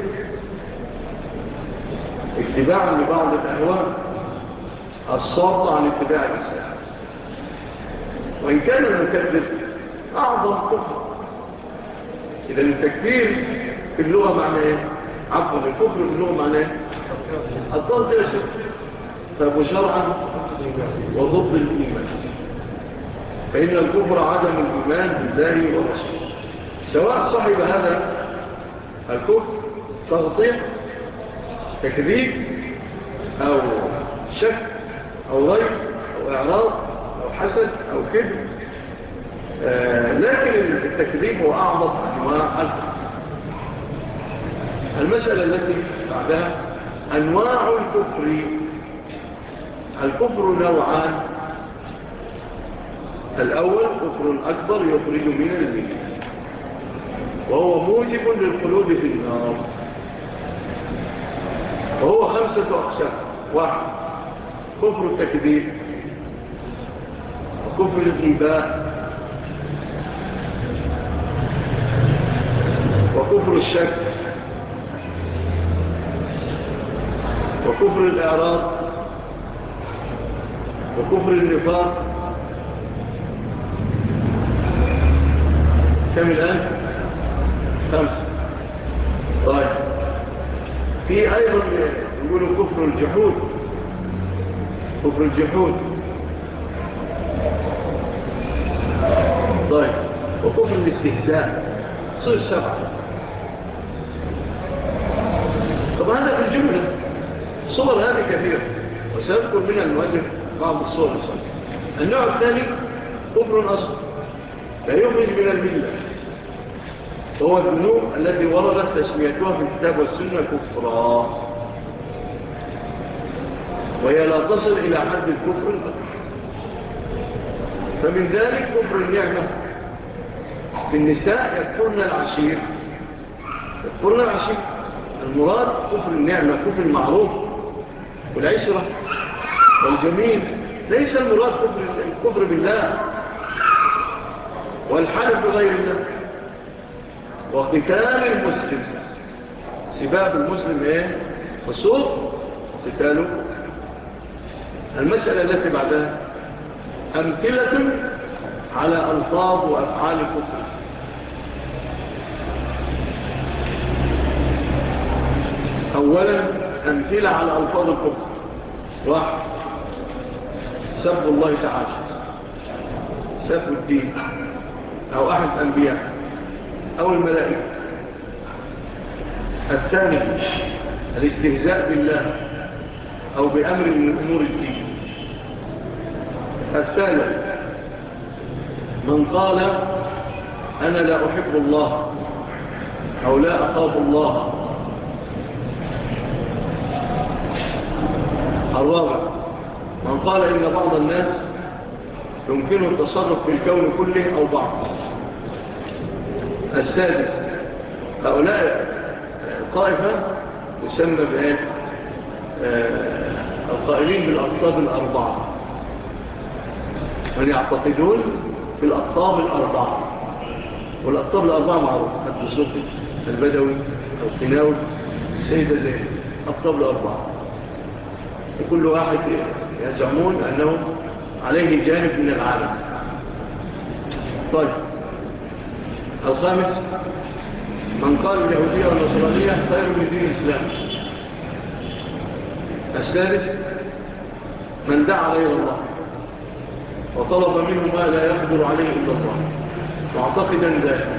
اتباعا لبعض الأهواء الصارة عن اتباع الإسلام. وإن كان المكذب أعظم كفر. إذا التكفير في اللغة معناه إيه؟ عفوا، الكفر في اللغة معناه إيه؟ الضغط يسر، فهو شرعا وضد الإيمان. فإن الكفر عدم الإيمان بالله ورسوله، سواء صاحب هذا الكفر تغطية تكذيب أو شك أو ريب أو إعراض أو حسد أو كذب. لكن التكذيب هو أعظم أنواع الكفر. المسألة التي بعدها أنواع الكفر. الكفر نوعان: الأول كفر أكبر يخرج من الملة وهو موجب للخلود في النار، وهو 5 أقسام: 1 كفر التكذيب، وكفر الإباء، وكفر الشك وكفر الإعراض وكفر النفاق. كم الآن؟ 5. طيب في أيضا يقولوا كفر الجحود. كفر الجحود. طيب وكفر الاستهزاء. صير 7. طب هذا في الجملة. الصور هذه كثيرة وسأذكر منها المؤلف بعض الصور. النوع الثاني كفر أصغر لا يخرج من الملة، وهو الذنوب التي وردت تسميتها في الكتاب والسنة كفرا، وهي لا تصل إلى حد الكفر الأكبر. فمن ذلك كفر النعمة. في النساء يكفرن العشير. يكفرن العشير. المراد كفر النعمة، كفر المعروف والعشرة والجميل. ليس المراد الكفر بالله والحلف بغير الله وقتال المسلم. سباب المسلم ايه؟ فسوق وقتاله. المسألة التي بعدها أمثلة على ألفاظ وأفعال الكفر. أولا أمثلة على ألفاظ الكفر. 1 سب الله تعالى، سب الدين أو أحد الأنبياء أو الملائكة. الثاني الاستهزاء بالله أو بأمر من أمور الدين. الثالث من قال أنا لا أحب الله أو لا أخاف الله. الرابع من قال إن بعض الناس يمكنه التصرف في الكون كله أو بعض. السادس هؤلاء طائفة يسمى بإيه؟ القائلين بالأقطاب الأربعة، من يعتقدون في الأقطاب الأربعة. والأقطاب الأربعة معروف، حتى الصوفي البدوي أو القناوي السيدة زين. أقطاب الأربعة وكل واحد يزعمون أنه عليه جانب من العالم. طيب الخامس من قال اليهودية والنصرانية خير من دين الإسلام. السادس من دعا غير الله وطلب منه ما لا يقدر عليه إلا الله معتقدا ذلك.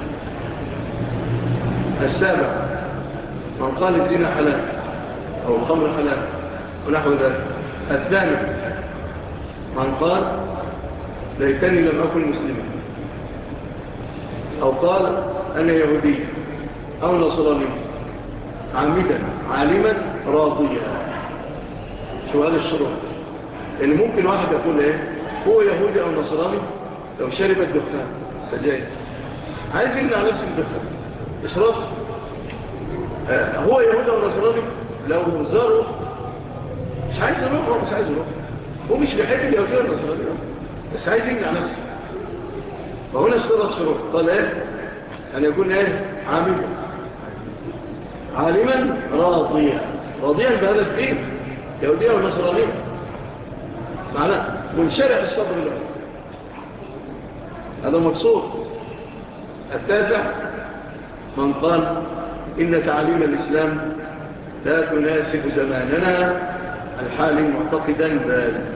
السابع من قال الزنا حلال أو الخمر حلال ونحو ذلك. الثامن من قال ليتني لم أكن مسلما، أو قال أنا يهودي أو نصراني عامدا عالما راضيا. شو هذا الشروط؟ لأن ممكن واحد يقول إيه هو يهودي أو نصراني لو شرب الدخان سجاير عايز يمنع نفسه الدخان إشراف. هو يهودي أو نصراني لو زاره مش عايز يروح، هو مش عايز يروح، هو مش بيحب اليهودية والنصرانية بس عايز يمنع نفسه. فهنا اشترط شروط. قال ايه أن يكون ايه عاملا عالما راضيا بهذا الدين يهودية والنصرانية معناه منشرح الصبر له، هذا مقصود. التاسع من قال إن تعاليم الإسلام لا تناسب زماننا الحالي معتقدا ذلك.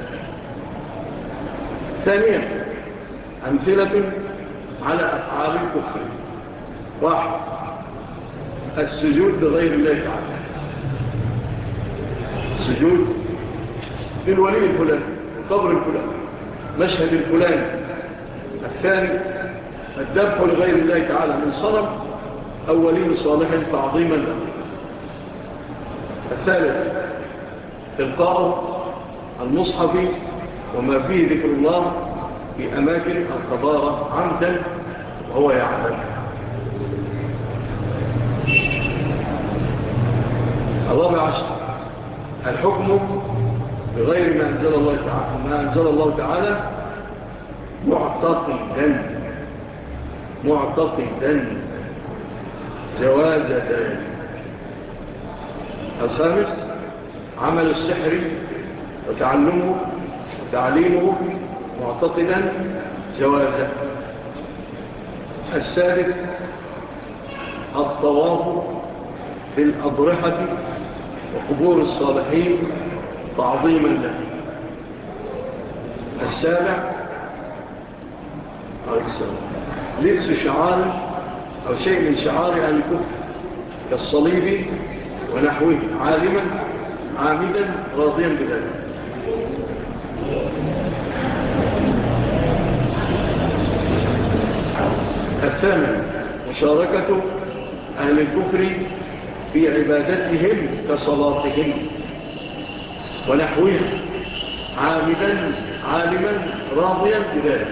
ثانيا أمثلة على أفعال الكفر. 1 السجود لغير الله تعالى، السجود للولي الفلاني، القبر الفلاني، مشهد الفلاني. الثاني الذبح لغير الله تعالى من صنم أو ولي صالح تعظيما له. الثالث إلقاء المصحف وما فيه ذكر الله في أماكن القبارة عمدا وهو يعلم. الرابع عشر الحكم بغير ما أنزل الله تعالى معتقدا جواز ذلك. الخامس عمل السحر وتعلمه وتعليمه معتقدا جوازه. السادس الطواف بالأضرحة وقبور الصالحين تعظيما له. السابع لبس شعار أو شيء من شعار أهل الكفر كالصليب ونحوه عالما عامدا راضيا بذلك. الثامن مشاركة أهل الكفر في عبادتهم كصلاتهم ونحوه عامدا عالما راضيا بذلك.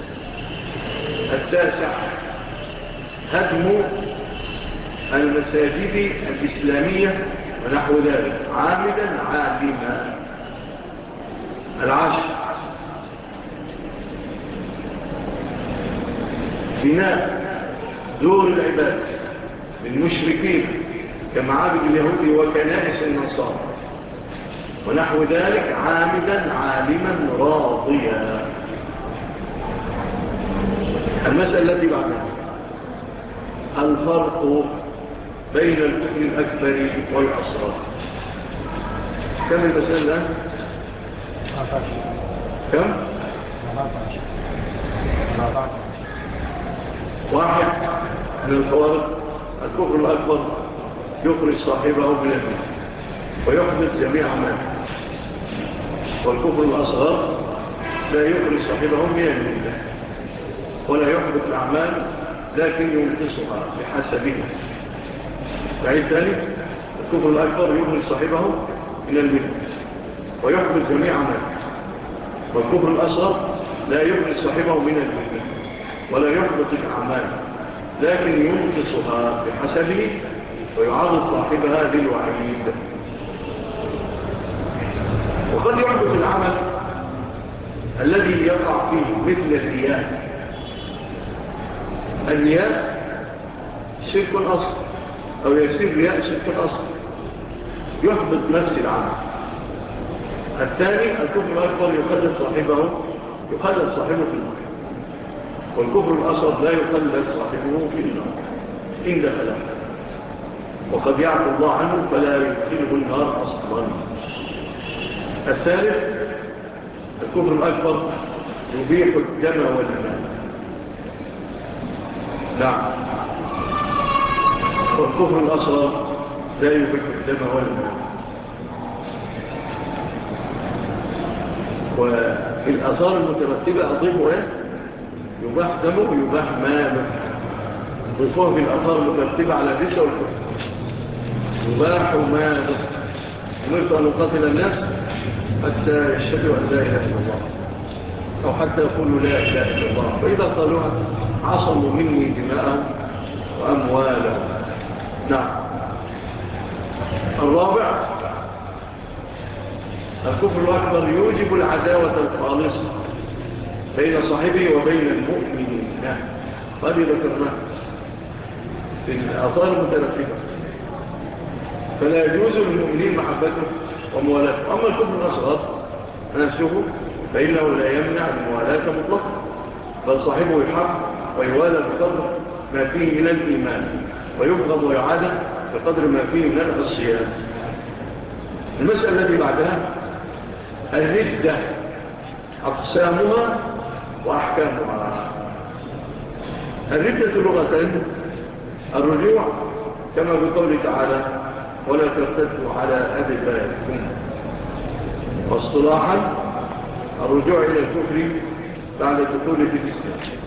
التاسع هدم المساجد الإسلامية ونحو ذلك عامدا عالما. العاشر بناء دور العباد للمشركين كمعابد اليهود وكنائس النصارى ونحو ذلك عامدا عالما راضيا. المسألة التي بعدها الفرق بين الكفر الأكبر والأصغر. كم المسألة؟ كم؟ 14. واحد من الفوارق الكفر الأكبر يخرج صاحبه من المال ويحدث جميع ماله، والكفر الأصغر لا يخرج صاحبه من المال ولا يحدث الأعمال لكن ينقصها بحسبه. بعيد ذلك الكفر الأكبر يخرج صاحبه من المال ويحدث جميع ماله، والكفر الأصغر لا يخرج صاحبه من المال ولا يحبط الأعمال لكن ينقصها بحسبه ويعرض صاحبها للوعيد. وقد يحدث العمل الذي يقع فيه مثل الرياء. الرياء شرك أصل أو يصير رياء شرك أصل يحبط نفس العمل. الثاني الكفر الأكبر يخلد صاحبه في النار، والكفر الأصغر لا يخلد صاحبه في النار إن دخله، وقد يعفو الله عنه فلا يدخله النار أصلا. الثالث الكفر الأكبر يبيح الدم والمال. نعم، والكفر الأصغر لا يبيح الدم والمال. وفي الآثار المترتبة أضيفوا يباح دمه ويباح ماله. ضيفوه في الآثار المترتبة على الرشا والكفر يباح ماله. أمرت أن أقاتل الناس حتى يشهدوا أن لا إله إلا الله أو حتى يقولوا لا إله إلا الله، فإذا قالوها عصموا مني دماءهم وأموالهم. نعم. الرابع الكفر الأكبر يوجب العداوة الخالصة بين صاحبه وبين المؤمنين. هذه ذكرناها في الآثار المترتبة، فلا يجوز للمؤمنين محبته وموالاته. أما الكفر الأصغر نفسه فإنه لا يمنع الموالاة مطلقا، بل صاحبه يحب ويوالى بقدر ما فيه من الإيمان ويبغض ويعادى بقدر ما فيه من العصيان. المسألة التي بعدها الردة أقسامها وأحكامها. الردة لغة الرجوع كما بقول تعالى ولا ترتدوا على أدباركم، واصطلاحا الرجوع إلى الكفر بعد الدخول في الإسلام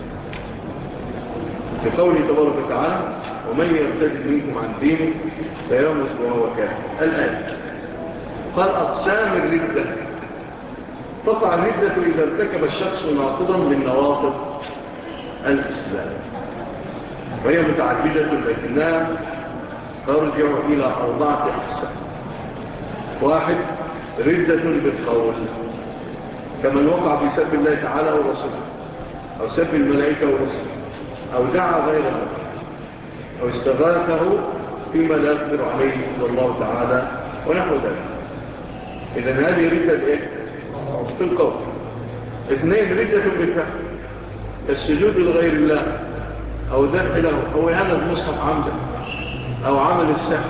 بقول تبارك وتعالى ومن يرتد منكم عن دينه فيمس وهو كافر. الآن قال أقسام الردة. تقع الردة إذا ارتكب الشخص ناقضا من نواقض الإسلام، وهي متعددة لكنها ترجع إلى 4 أقسام. 1 ردة بالقول كمن وقع في سب الله تعالى ورسوله أو سب الملائكة ورسوله أو دعا غير الله أو استغاثه فيما لا يقدر عليه إلا الله تعالى ونحو ذلك. إذن هذه ردة إيه؟ في القول. 2 ردة بالفعل السجود لغير الله أو ذبح له أو إهانة المصحف عمدا أو عمل السحر.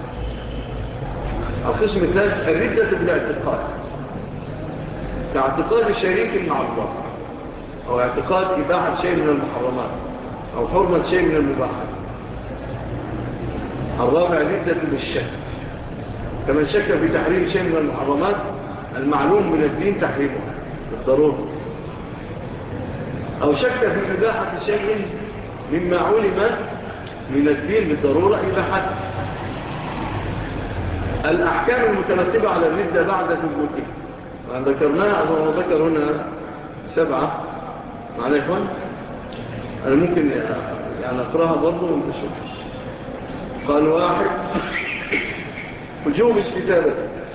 القسم الثالث الردة بالاعتقاد كاعتقاد شريك مع الله أو اعتقاد إباحة شيء من المحرمات أو حرمة شيء من المباحات. الرابع ردة بالشك كمن شك في تحريم شيء من المحرمات المعلوم من الدين تحريمه بالضرورة أو شك في إباحة شيء مما علم من الدين بالضرورة إباحته. الأحكام المترتبة على الردة بعد ثبوته ذكرناها أو ذكر هنا 7 معنا يا إخوان. أنا ممكن يعني أقرأها برضو ونشوف. قال 1 وجوب استتابة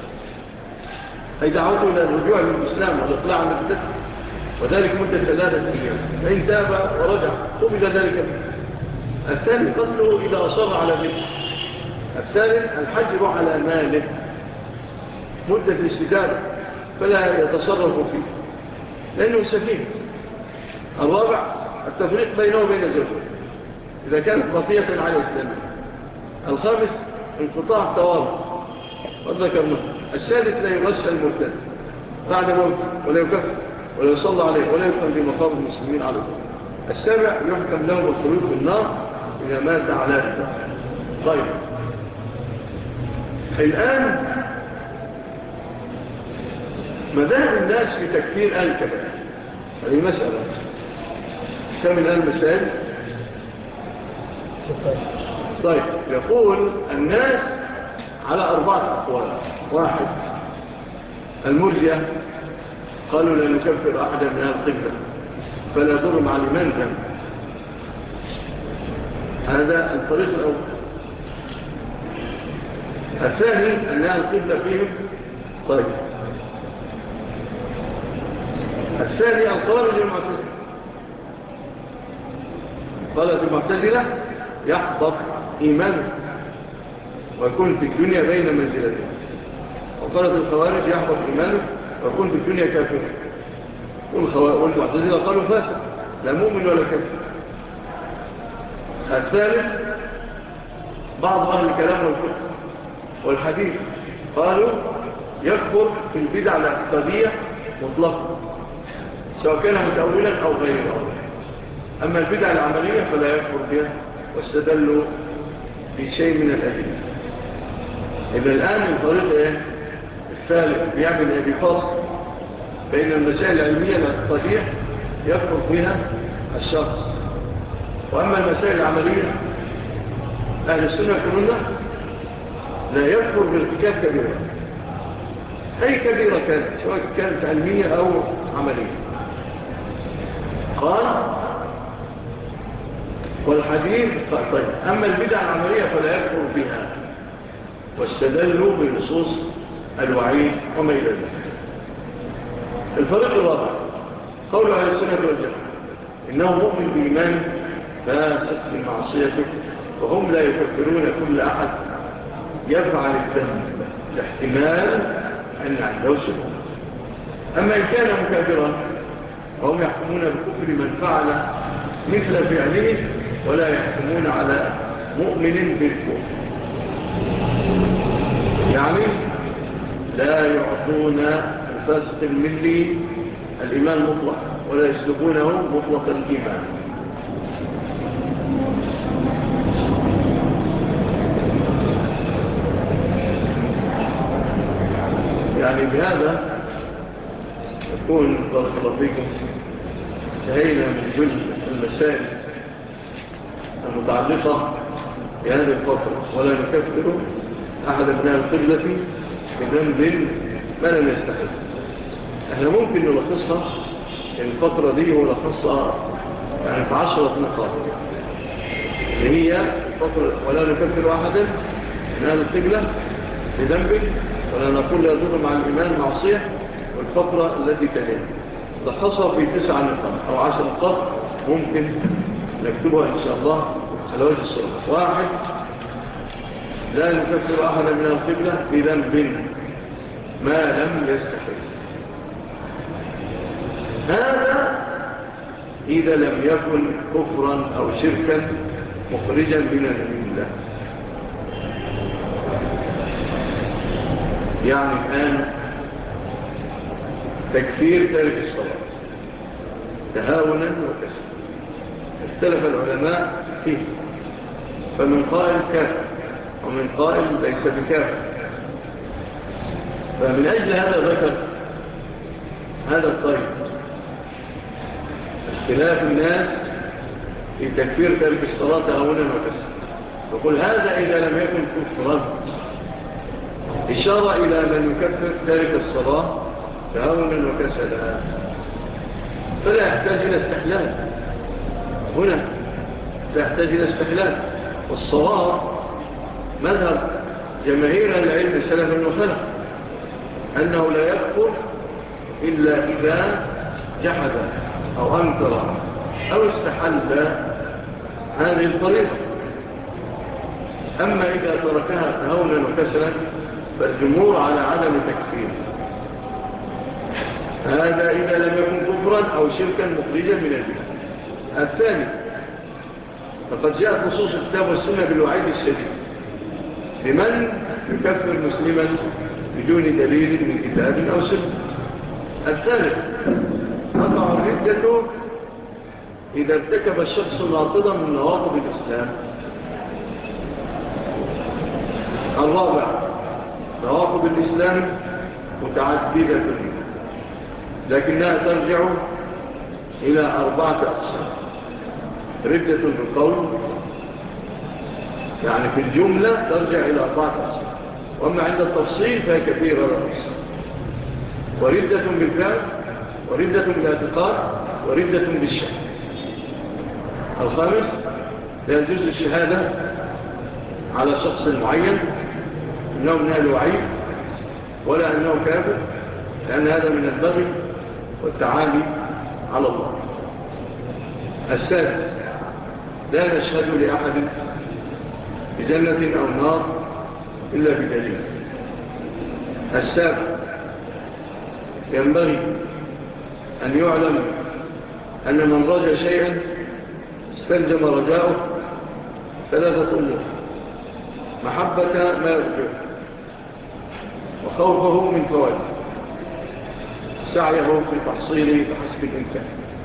أي دعوته إلى الرجوع للإسلام والإقلاع عن الردة وذلك مدة 3 أيام فإن تاب ورجع قبل ذلك منه. الثاني قتله إذا أصر على الردة. الثالث الحجر على ماله مدة الاستتابة فلا يتصرف فيه لأنه سفيه. الرابع التفريق بينه وبين زوجه إذا كانت خطية على إسلامه. الخامس انقطاع التوارث وذكرنا. السادس لا يغسل المرتد بعد موته ولا يكفر ولا يصلى عليه ولا يدخل في مقام المسلمين على ذلك. السابع يحكم له بالخلود في النار إذا مات على ذلك. طيب الآن مذاهب الناس في تكفير أهل الكبائر هذه مسألة. كم الآن مسائل؟ طيب يقول الناس على 4 أقوال. 1 المرجئة قالوا لا نكفر أحدا من أهل القبلة فلا يضر مع الإيمان ذنب. هذا الطريق الأول. الثاني أن أهل القبلة فيهم طيب. الثاني الخوارج المعتزلة قالت المعتزلة يحبط إيمانه ويكون في الدنيا بين منزلتين. وقالت الخوارج يحبط إيمانه ويكون في الدنيا كافر. والمعتزلة قالوا فاسد لا مؤمن ولا كافر. الثالث بعض أهل الكلام والفقه والحديث قالوا يكفر في البدع الاعتقادية مطلقا سواء كان متأولا أو غير متأولا. أما البدع العملية فلا يكفر بها واستدلوا بشيء من الأدلة. إذا الآن الطريق الثالث بيعمل بفصل بين المسائل العلمية الاعتقادية يكفر فيها الشخص. وأما المسائل العملية أهل السنة يقولون لا يكفر بالارتكاب كبيرة أي كبيرة كانت سواء كانت علمية أو عملية. قال والحديث طيب أما البدع العملية فلا يكفر بها واستدلوا بنصوص الوعيد وما إلى ذلك. الفريق الرابع قول أهل السنة والجماعة إنه مؤمن بإيمان فاسق بمعصيته وهم لا يكفرون كل أحد يفعل الذنب لاحتمال أن عنده سبب. أما إن كان مكافرا فهم يحكمون بكفر من فعل مثل فعله ولا يحكمون على مؤمن بالكفر. يعني لا يعطون الفاسق الملي الإيمان مطلق ولا يسلبونه مطلق الإيمان. يعني بهذا يكون بارك الله فيكم انتهينا من جزء المسائل المتعلقة بهذه الفترة. ولا نكفر أحد من القبلة بذنب ما لم يستحق. احنا ممكن نلخصها الفترة دي ولخصها يعني في 10 نقاط اللي هي الفترة ولا نكفر أحدا من أهل القبلة بذنب ولا نقول لا يضر مع الإيمان معصية. والفترة التي تليها لخصها في 9 نقاط أو 10 نقاط ممكن نكتبها إن شاء الله على وجه الصورة. واحد، لا نكفر أحدا من القبلة بذنب ما لم يستحل. هذا إذا لم يكن كفرا أو شركا مخرجا من الملة. يعني الآن تكفير تارك الصلاة تهاونا وكسر، اختلف العلماء فيه، فمن قائل كافر ومن قائل ليس بكافر. فمن أجل هذا ذكر هذا الطيب اختلاف الناس في تكفير تارك الصلاة تهاونا وكسر. يقول هذا إذا لم يكن كفرا، إشارة إلى من يكفر تارك الصلاة تهاونا وكسلا، فلا يحتاج إلى استحلال. هنا لا يحتاج إلى استحلال. والصواب مذهب جماهير العلم سلفا وخلفا أنه لا يكفر إلا إذا جحد أو أنكر أو استحل هذه الطريقة. أما إذا تركها تهونا وكسلا فالجمهور على عدم تكفير. هذا إذا لم يكن كفرا أو شركا مخرجا من الملة. الثاني، فقد جاءت نصوص الكتاب والسنة بالوعيد الشديد لمن يكفر مسلما بدون دليل من كتاب أو سنة. الثالث، تقع الردة إذا ارتكب الشخص ناقضا من نواقض الإسلام. الرابع، نواقض الإسلام متعددة لكنها ترجع إلى 4 أقسام. ردة بالقول، يعني في الجملة ترجع إلى 4 أقسام، وأما عند التفصيل فهي كثيرة الأقسام. وردة بالفعل، وردة بالاعتقاد، وردة بالشك. الخامس، لا يجوز الشهادة على شخص معين إنه من أهل وعيد ولا أنه كافر، لأن هذا من البغي والتعالي على الله. السادس، لا نشهد لأحد بجنة أو نار إلا بدليل. السابع، ينبغي أن يعلم أن من رجى شيئا استلزم رجاؤه 3 أمور: محبة ما يرجوه، وخوفه من فوائده، سعيه في تحصيله بحسب الإمكان.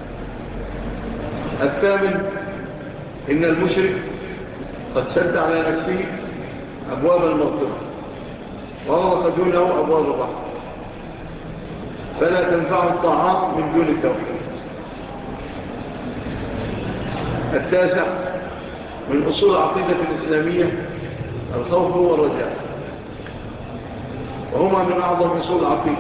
الثامن، إن المشرك قد سد على نفسه أبواب المغفرة وغلق دونه أبواب الرحمة، فلا تنفع الطاعات من دون التوحيد. التاسع، من أصول العقيدة الإسلامية الخوف والرجاء، وهما من أعظم أصول العقيدة.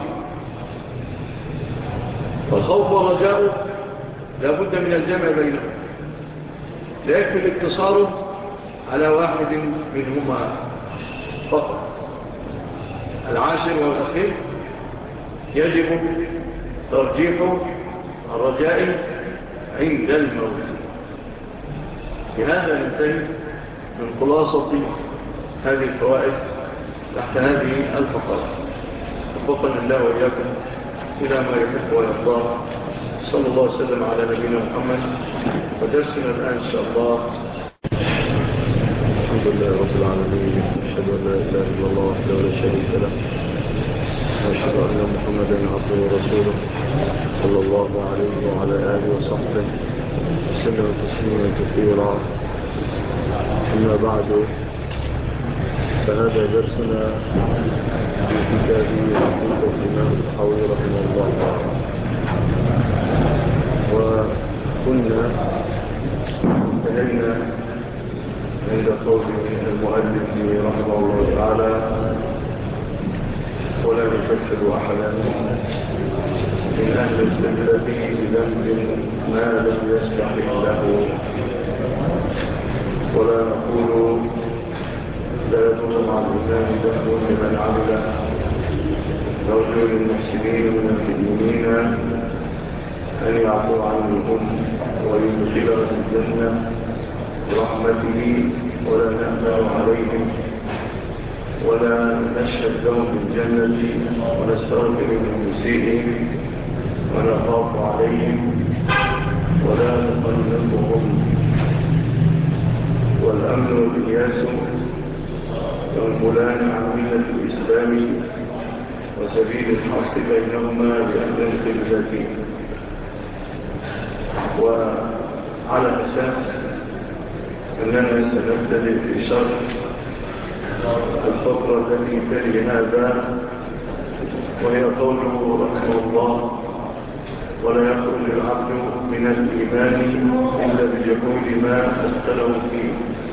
والخوف والرجاء لا بد من الجمع بينهم، لا يكفي الاقتصار على واحد منهما فقط. العاشر والأخير، يجب ترجيح الرجاء عند الموت. بهذا ننتهي من خلاصة هذه الفوائد تحت هذه الفقرات. وفقنا الله وإياكم إلى ما يحب ويرضى. صلى الله وسلم على نبينا محمد. ودرسنا الآن إن شاء الله. الحمد لله رب العالمين، أشهد أن لا إله إلا الله وحده لا شريك له، وأشهد أن محمدا عبده ورسوله صلى الله عليه وعلى آله وصحبه وسلم تسليما كثيرا. أما بعد، فهذا درسنا في كتاب عقيدة الإمام الطحاوي رحمه الله تعالى. وكنا انتهينا عند قول المؤلف رحمه الله تعالى: ولا نكفر أحدا من أهل القبلة بذنب ما لم يستحق له، ولا نقول لا يضر مع الإمام ذنب لمن عمل، نرجو للمحسنين من المؤمنين أن يعفو عنهم ويدخلهم الجنة برحمته ولا نأمل عليهم ولا نشهد لهم بالجنة ونستغفر لمسيئهم ونخاف عليهم ولا نقلقهم. والأمن والإياس ينقلان عن ملة الإسلام وسبيل الحق بينهما لأمر القبلة. وعلى أساس أننا سنبتدئ في شرح الفقرة التي تلي هذا، وهي قوله رحمه الله: ولا يخرج العبد من الإيمان إلا بجحود ما أدخله فيه.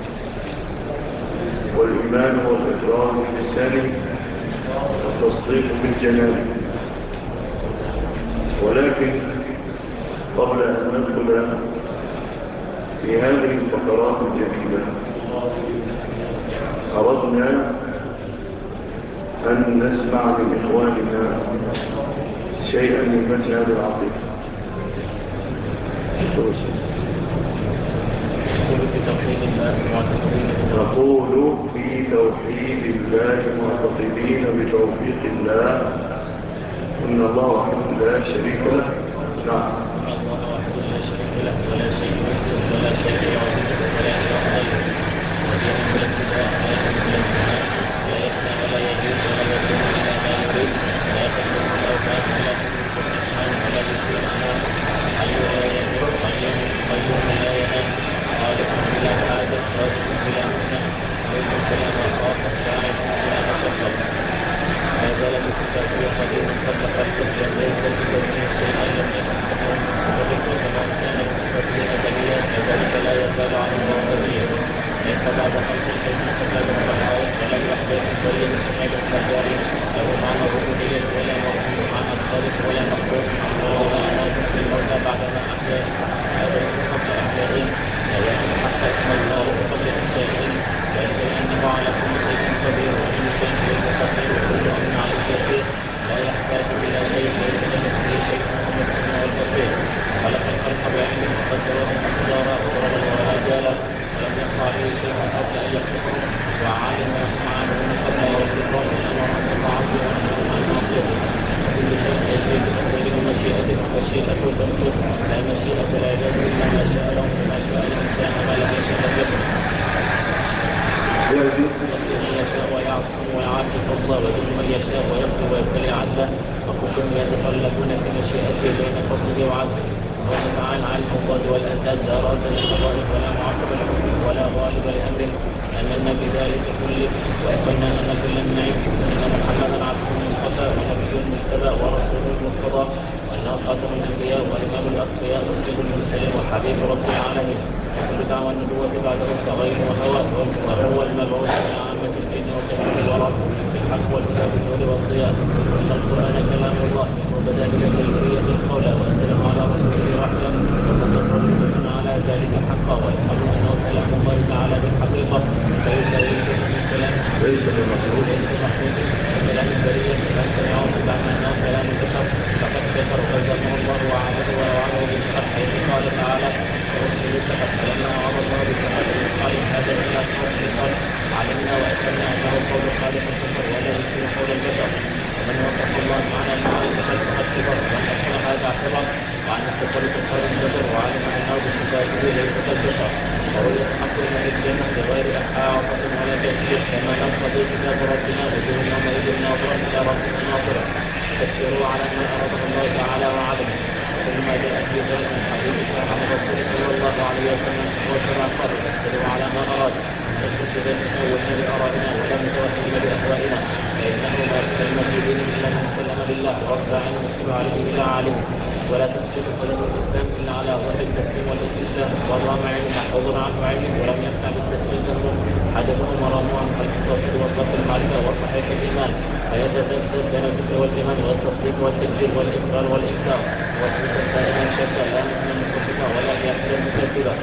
والإيمان هو الإقرار باللسان والتصديق بالجنان. ولكن قبل أن ندخل في هذه الفقرات الجديدة أردنا أن نسمع من إخواننا شيئا من مجال العقيدة. نقول في توحيد الله معتقدين بتوفيق الله إن الله وحده لا شريك له. نعم. الله وحده لا شريك له ولا شيء مثله ولا شيء يعظمه ولا إله غيره ودين من الابتداء لا يمكن الانتهاء لا يفنى ولا يزيد ولا يكون إلا ما يريد لا يخلق الأوقات ولا تملك الأسماء ولا يمكن الأنام حي لا يموت قيوم لا ينام خالق بلا حاجة رازق بلا منة ملك بلا مخاف ساعد بلا مشقة ما زال بصفاته قديما قبل خلقه لم يزل بكونه شيئا لم يكن كفوا وذكر كما كان بصفاته أزليا كذلك لا يزال عن الله أزليا ليس بعد خلق شيء سبب الخلائق ولم يحدث بين سبب الخلائق له معنى الربوبية ولا معنى الخالق ولا مخلوق ولا أناس في الموتى بعدما أحيا هذا قبل أحيائهم لا يكون حتى اسم الخالق قبل إنشائهم ويدل أنه على كل شيء قدير وكل شيء غير قدير وكل أمر عليه يسير لا يحتاج إلى شيء ليس كمثله شيء وهو السميع البصير خلق الخلق بعلمه وقدرهم مقدارا وضربا وآجالا ولم يقع عليه شيء قبل أن يخلقهم وعلم عنهم قبل أن يخلقهم وأمر أن يطاعته ونهى عن معصيته وكل شيء يجري بتقدير مشيئته ومشيئته تنفذ لا مشيئة العباد إلا ما شاء لهم وما شاء الإنسان ما لم يشاء لم يكن يهدي من يشاء ويعصم ويعافي الله ويذل من يشاء ويغفر ويبتلي عدله وكلهم يتقلبون في مشيئته بين فضله وعدله قال تعالى عن الفضل والأنداد لا راد للقضائه ولا معقب لحكمه ولا غالب لأمره أمنا بذلك كله وأيقنا أن كل النعيم أن محمدا عبده المصطفى ونبيه المجتبى ورسوله المرتضى وأنه خاتم الأنبياء وإمام الأتقياء وسيد المرسلين وحبيب رب العالمين وكل دعوى النبوة بعده كغير وهوى وهو المبعوث من عامة الدين وجميع الورى بالحق والهدى بالنور والضياء إن القرآن كلام الله منه بدا بكيفية القول وأنزله على رسوله رحمة وصدقه المؤمن على ذلك حقا ويحب أنه كلام الله تعالى بالحقيقة ليس شيء من كلام ليس بمخلوق كلام البرية فمن سمعه فزعم أنه كلام البشر فقد كفر وكذبه الله وعانه ووعده بالحق حيث قال تعالى ورسله فقد فلما أعرض الله بسحاب قال هذا إلا قول البشر علمنا وأكدنا أنه قول خالق البشر ولا يمكن قول البشر ومن وصف الله معنى المعنى فقد كفر ومن أكثر هذا اعتبر وعن التصرف قول البشر وعلم أنه بصفاته ليس كالبشر ورؤية حق من الجنة بغير إحاطة ولا تأثير كما نقضي كتاب ربنا وجوه يومئذ ناظرة إلى ربنا ناظرة تفسيروا على ما أراده الله تعالى وعلمه وكل ما جاء في ذلك من حديث عن الرسول صلى الله عليه وسلم هو كما قال تفسيروا على ما أراد نسلك ذاتنا والنبي أرادنا ولا متوحدين بأهوائنا فإنه ما سلم في دينه إلا من سلم بالله ورفع عنه مسلم عليه إلى عالمه ولا تسلم قدم الإسلام إلا على ظهر التسليم والاستسلام والرام علم محفوظ عنه علم ولم يقع بالتسليم ذنبه حدثه مرامه عن خلق التوحيد وصف المعرفة وصحيح الإيمان فيتزدد بين الكفر والإيمان والتصديق والتكذيب والإقرار والإنكار والسلطة دائما شكا لا مثل المصدقة ولا يأكل المكذبة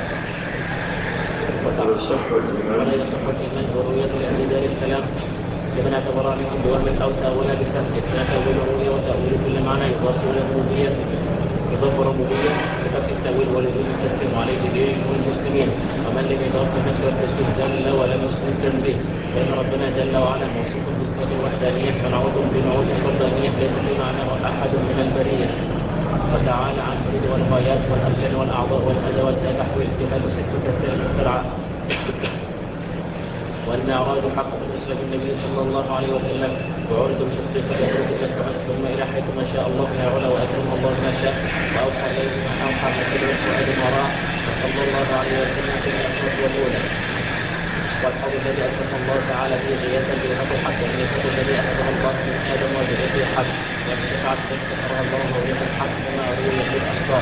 ولا يصح الإيمان ورؤية لأهل دار السلام لمن اعتبر منهم بوهم أو تأويل بسمع لا تأويل الرؤية وتأويل كل معنى يضاف إلى الربوبية إضافة ربوبية بفتح التأويل ولزوم التسليم عليه دين المسلمين. ومن لم يضاف نفس التسليم جل ولم يسلم التنزيل، فإن ربنا جل وعلا موصوف بصفة الوحدانية فنعوذ بنعوذ الفردانية ليس في معناه أحد من البرية. وتعالى عن الحدود والغايات والأركان والأعضاء والأدوات لا تحوي اجتهاد ست كسائر المخترعات. والمعراج حق الإسلام النبي صلى الله عليه وسلم وعرض بشخصية الأسرة إلى السماء ثم إلى حيث ما شاء الله من العلا وأكرم الله ما شاء وأوحى إليه ما أوحى من كل الفؤاد وراه وصلى الله عليه وسلم في الأسرة والأولى. والحوض الذي أسلم الله تعالى فيه غياثا بالحق الحق والميثاق الذي أخذه الله من آدم وذريته الحق والشفاعة التي ذكرها الله موجة الحق كما روي في الأخبار.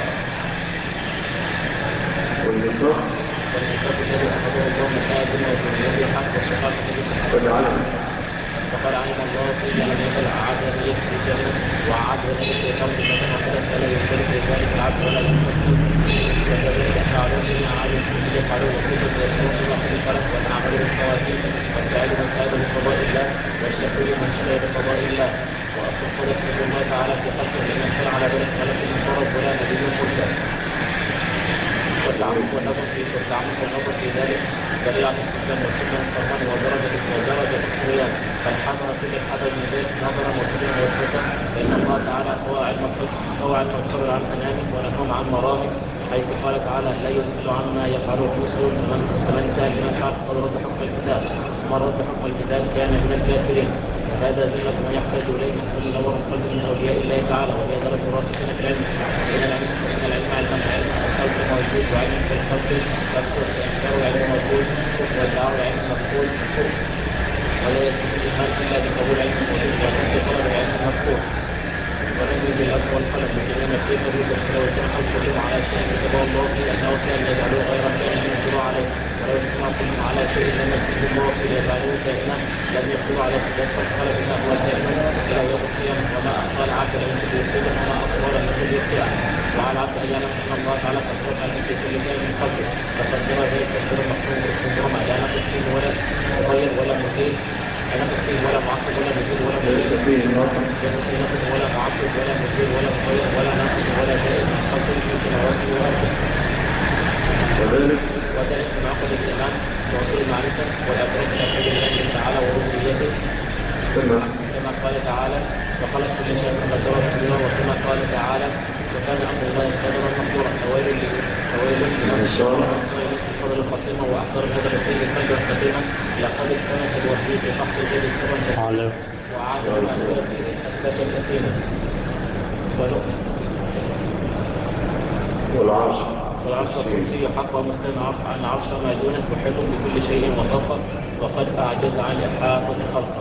والميثاق الذي أخذه الله من آدم وذريته الحق والشفاعة التي فقد علم الله فيما لم يكن عاد ذلك في الجنة وعاد ذلك في الأرض مكان واحدا فلا يختلف في ذلك العبد ولا يختلف. وكذلك فعلوا بما عادوا فيه يفعلوا وكتب ويسرون بما قد خلق ونعمل بالخواتيم والسعيد من سعيد بقضاء الله والشقي من شقي بقضاء الله. وأصل قدر الله تعالى في خلقه لمن شرع على ذلك خلق من فرض ولا نبي مرسل. والتعمق والنظر في ذلك دليل على الاستسلام والسنة والفرمان ودرجة القيام فالحذر في الحذر من ذلك نظرا وسلما والفتى فإن الله تعالى هو علم القدر عن أنامه ونههم عن مرامه حيث قال تعالى لا يسأل عما يفعله المسلم فمن سأل ما فعل قد رد حكم الكتاب ومن رد حكم الكتاب كان من الكافرين. هذا ذلك ما يحتاج إليه كل نور القلب من أولياء الله تعالى وهي درجة الراسخين في العلم من العلم علم الخلق موجود وعلم في الخلق مكتوب وإنكار العلم موجود وإدعاء العلم مفقود ولا يكون الإيمان إلا بقبول علم موجود وترك طلب العلم مفقود. ولم يجد الأرض والقلم بجميع كيف يوجد لو كان الخلق كلهم على شيء كتبه الله في أنه كان يجعله غير كان ينكروا عليه ولو اجتمع كلهم على شيء لم يكتب الله في يجعله كائنا لم يكتبوا على الكتاب فالخلق إنه هو كائن إلى يوم القيامة وما أخطأ العبد لم يكتب يصيبه وما أخطأ لم يكتب يخطئه. وعلى العبد أن يعلم أن الله تعالى قد رفع في كل شيء من قبله فقدر ذلك تقدير مقصود بالسمرمى لا نقص فيه ولا مغير ولا مزيد لا نقص فيه ولا معقب ولا مزيد ولا مغير ولا معقب ولا مزيد ولا مغير ولا نقص ولا زائد قصد في سماواته وأرضه. وذلك من عقد الإيمان وأصول المعرفة والأدراك الأخير لله تعالى وربوبيته كما قال تعالى وخلق كل شيء قدره تقديرا وكما قال تعالى وكان أمر الله قدرا مقدورا. فويل لمن فضل الخاتمة وأحضر هذا الخير القلب الخاتمة لقد اكتمت الوحي في حق الغيب سرا وعاد ما هو فيه أثبت كثيرا. والعرش الكرسي حق ومستمع عن عرش ما دونه محيط بكل شيء وفوقه وقد أعجز عن إحاطة خلقه.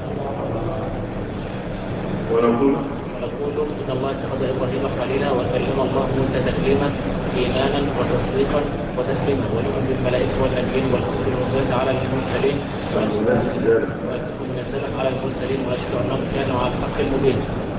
ونقول إن الله اتخذ إبراهيم خليلا وكلم الله موسى تكليما إيمانا وتصديقا وتسليما ونؤمن بالملائكة والنبيين والكتب المنزلة على المرسلين ونشهد أنهم كانوا على الحق المبين.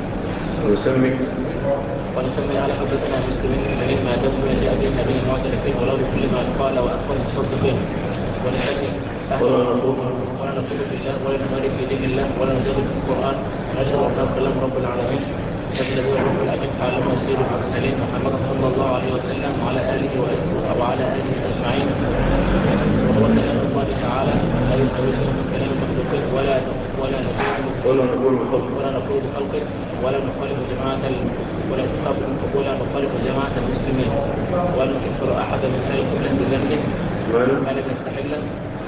ونسمي على حضرتنا المسلمين المؤمنين ما دموا يجاء به النبي المعترفين ولو بكل ما قال وأكبر مصدقين. ونسمي ولا نقول بالله ولا نمارك في دين الله ولا نجادل في القرآن ونشهد أنه كلام رب العالمين سيدنا رب العالمين فعلم سيد المرسلين محمد صلى الله عليه وسلم وعلى آله أجمعين. وهو كلام الله تعالى لا يساويه من كلام المخلوقين ولا نقول بخلقه ولا نخالف جماعة المسلمين ولا نكفر أحدا من أهل الكفر بذنبه ما لم يستحله.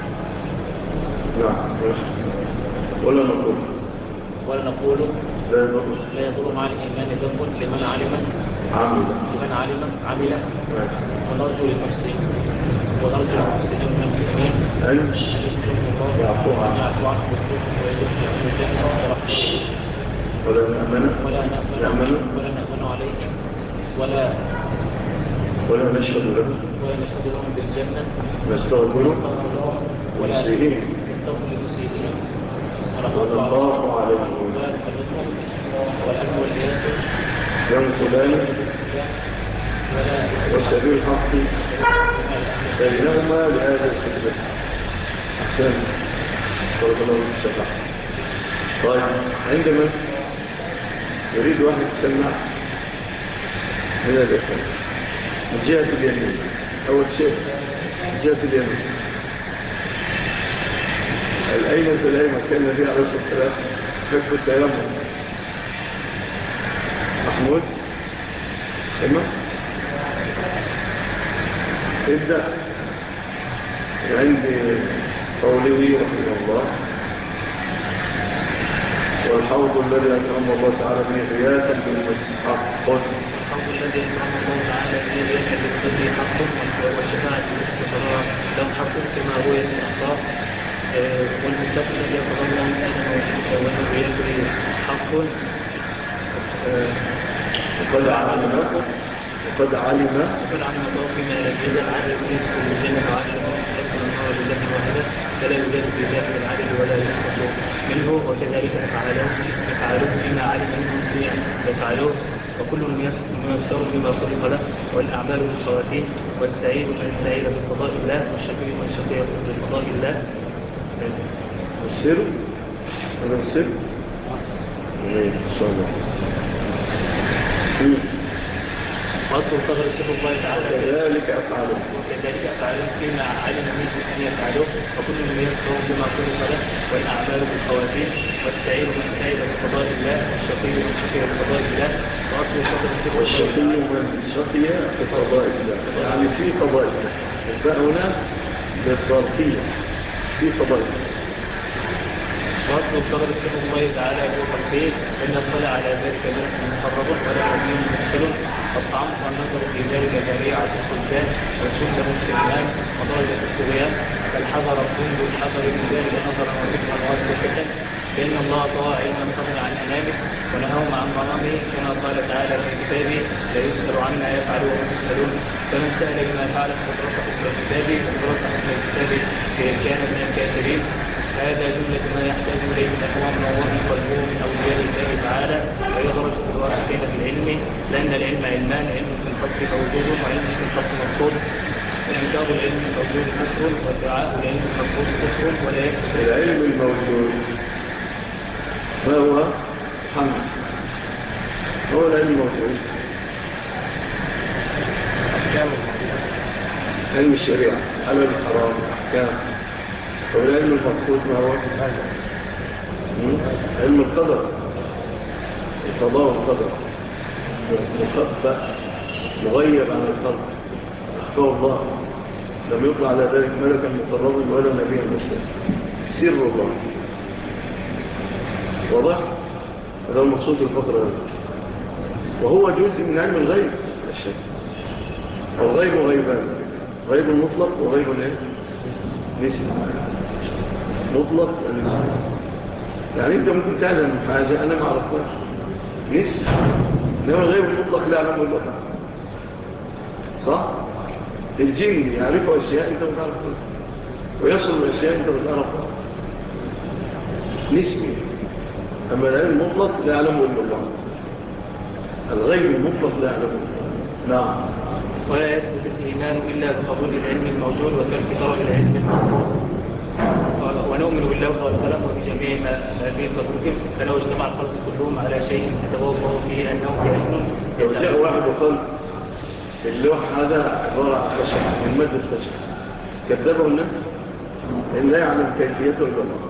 ولا نقول لا يضر مع الإيمان ذنب لمن علم عمل ونرجو للمحسنين من المسلمين أن يشكرهم الله يعفو عنه ويدخلهم الجنة برحمته ولا نأمن عليهم ولا نشهد لهم بالجنة نستغفر للمسيئين ونخاف عليهم والأمن والإياس ينقلان وسبيل الحق بينهما لهذا السبب. أحسن صلى الله عليه وسلم. طيب عندما يريد واحد يسمع من الإخوة من جهة اليمين. أول شيء من جهة اليمين الأيمن بالأيمن كان النبي عليه الصلاة والسلام يحب التيمم. محمود إما ابدأ عندي قوله رحمه الله والحوض الذي أكرم الله تعالى به رياسا بالمسحق. والحوض الذي أكرم الله تعالى به رياسا بالمسحق حق والشفاعة بالمسحق لهم حق كما هو الأنصار. والمسحق الذي أكرم الله آدم وذريته حق. وقد علم الله فيما لم يزل عدد يدخل الجنة وعدد يدخل النار لله واحدة فلا يوجد في ذلك العدد ولا يسقط منه. وكذلك يفعلون بما علم منهم يفعلون وكل ميسر بما خلق له والأعمال بالخواتيم والسعيد من السعيد بقضاء الله والشقي من الشقي بقضاء الله. السر هذا السر وأصل قدر سبب الله تعالى وكذلك أفعاله فيما علم منه أن يفعله وكل من يذكر بما خلق له والأعمال بالخواتيم والسعيد من سعيد بقضاء الله والشقي من شقي بقضاء الله. وأصل قدر سبب والشقي من شقي بقضاء الله يعني في قضاء الله. فهنا بالظرفية في قضاء الله. وأصل قدر سبب الله تعالى هو تقدير إن اطلع على ذلك ملك مقرب ولا نبي مرسل. الطعام والنظر في ذلك ذريعة السلطان والسلطة السلمان ودرجة السريان فالحذر الظلم الحذر من ذلك نظرا وفكرا واسكة لأن الله طوى علما فضل عن أنامه ونهاهم عن ظلامه كما قال تعالى في كتابه لا يسأل عما يفعل وهم يسألون. فمن سأل بما فعل فدرس حكم كتابه ودرس حكم كتابه كان من الكافرين. هذا جملة ما يحتاج إليه الأقوام الله قلبه من أولياء الله تعالى ويدرج في الواسطين في العلم لأن العلم علمان علم في الخط موجود وعلم في الخط مقصود. فإنكار العلم الموجود كفر ودعاء العلم المقصود كفر ولا يكفر. العلم الموجود ما هو محمد هو العلم الموجود علم الشريعة حلال الحرام أحكام. والعلم المفقود ما هو علم القدر القضاء والقدر مخبأ مغير عن الخلق أخبار الله لم يطلع على ذلك ملكا مقربا ولا نبيا مرسلا سر الله واضح. هذا المقصود الفقرة وهو جزء من علم الغيب الشيء. والغيب غيبان غيب مطلق وغيب نسبي. مطلق ونسبي يعني انت ممكن تعلم حاجة انا ما اعرفهاش نسبي. انما الغيب المطلق لا يعلمه الا الله صح. الجن يعرفوا اشياء انت ما تعرفها ويصل الاشياء انت ما تعرفها نسبي. اما العلم المطلق لا يعلمه الا الله. الغيب المطلق لا يعلمه الا الله. نعم. ولا يثبت الإيمان إلا بقبول العلم الموجود وترك طلب العلم الموجود. ونؤمن بالله والسلام وبجميع ما فيه قدرهم فلو اجتمع الخلق كلهم على شيء يتوافق فيه أنه كائن. لو جاء واحد وقال اللوح هذا عبارة عن خشب من مادة خشب كذبه الناس إن لا يعلم كيفيته إلا الله.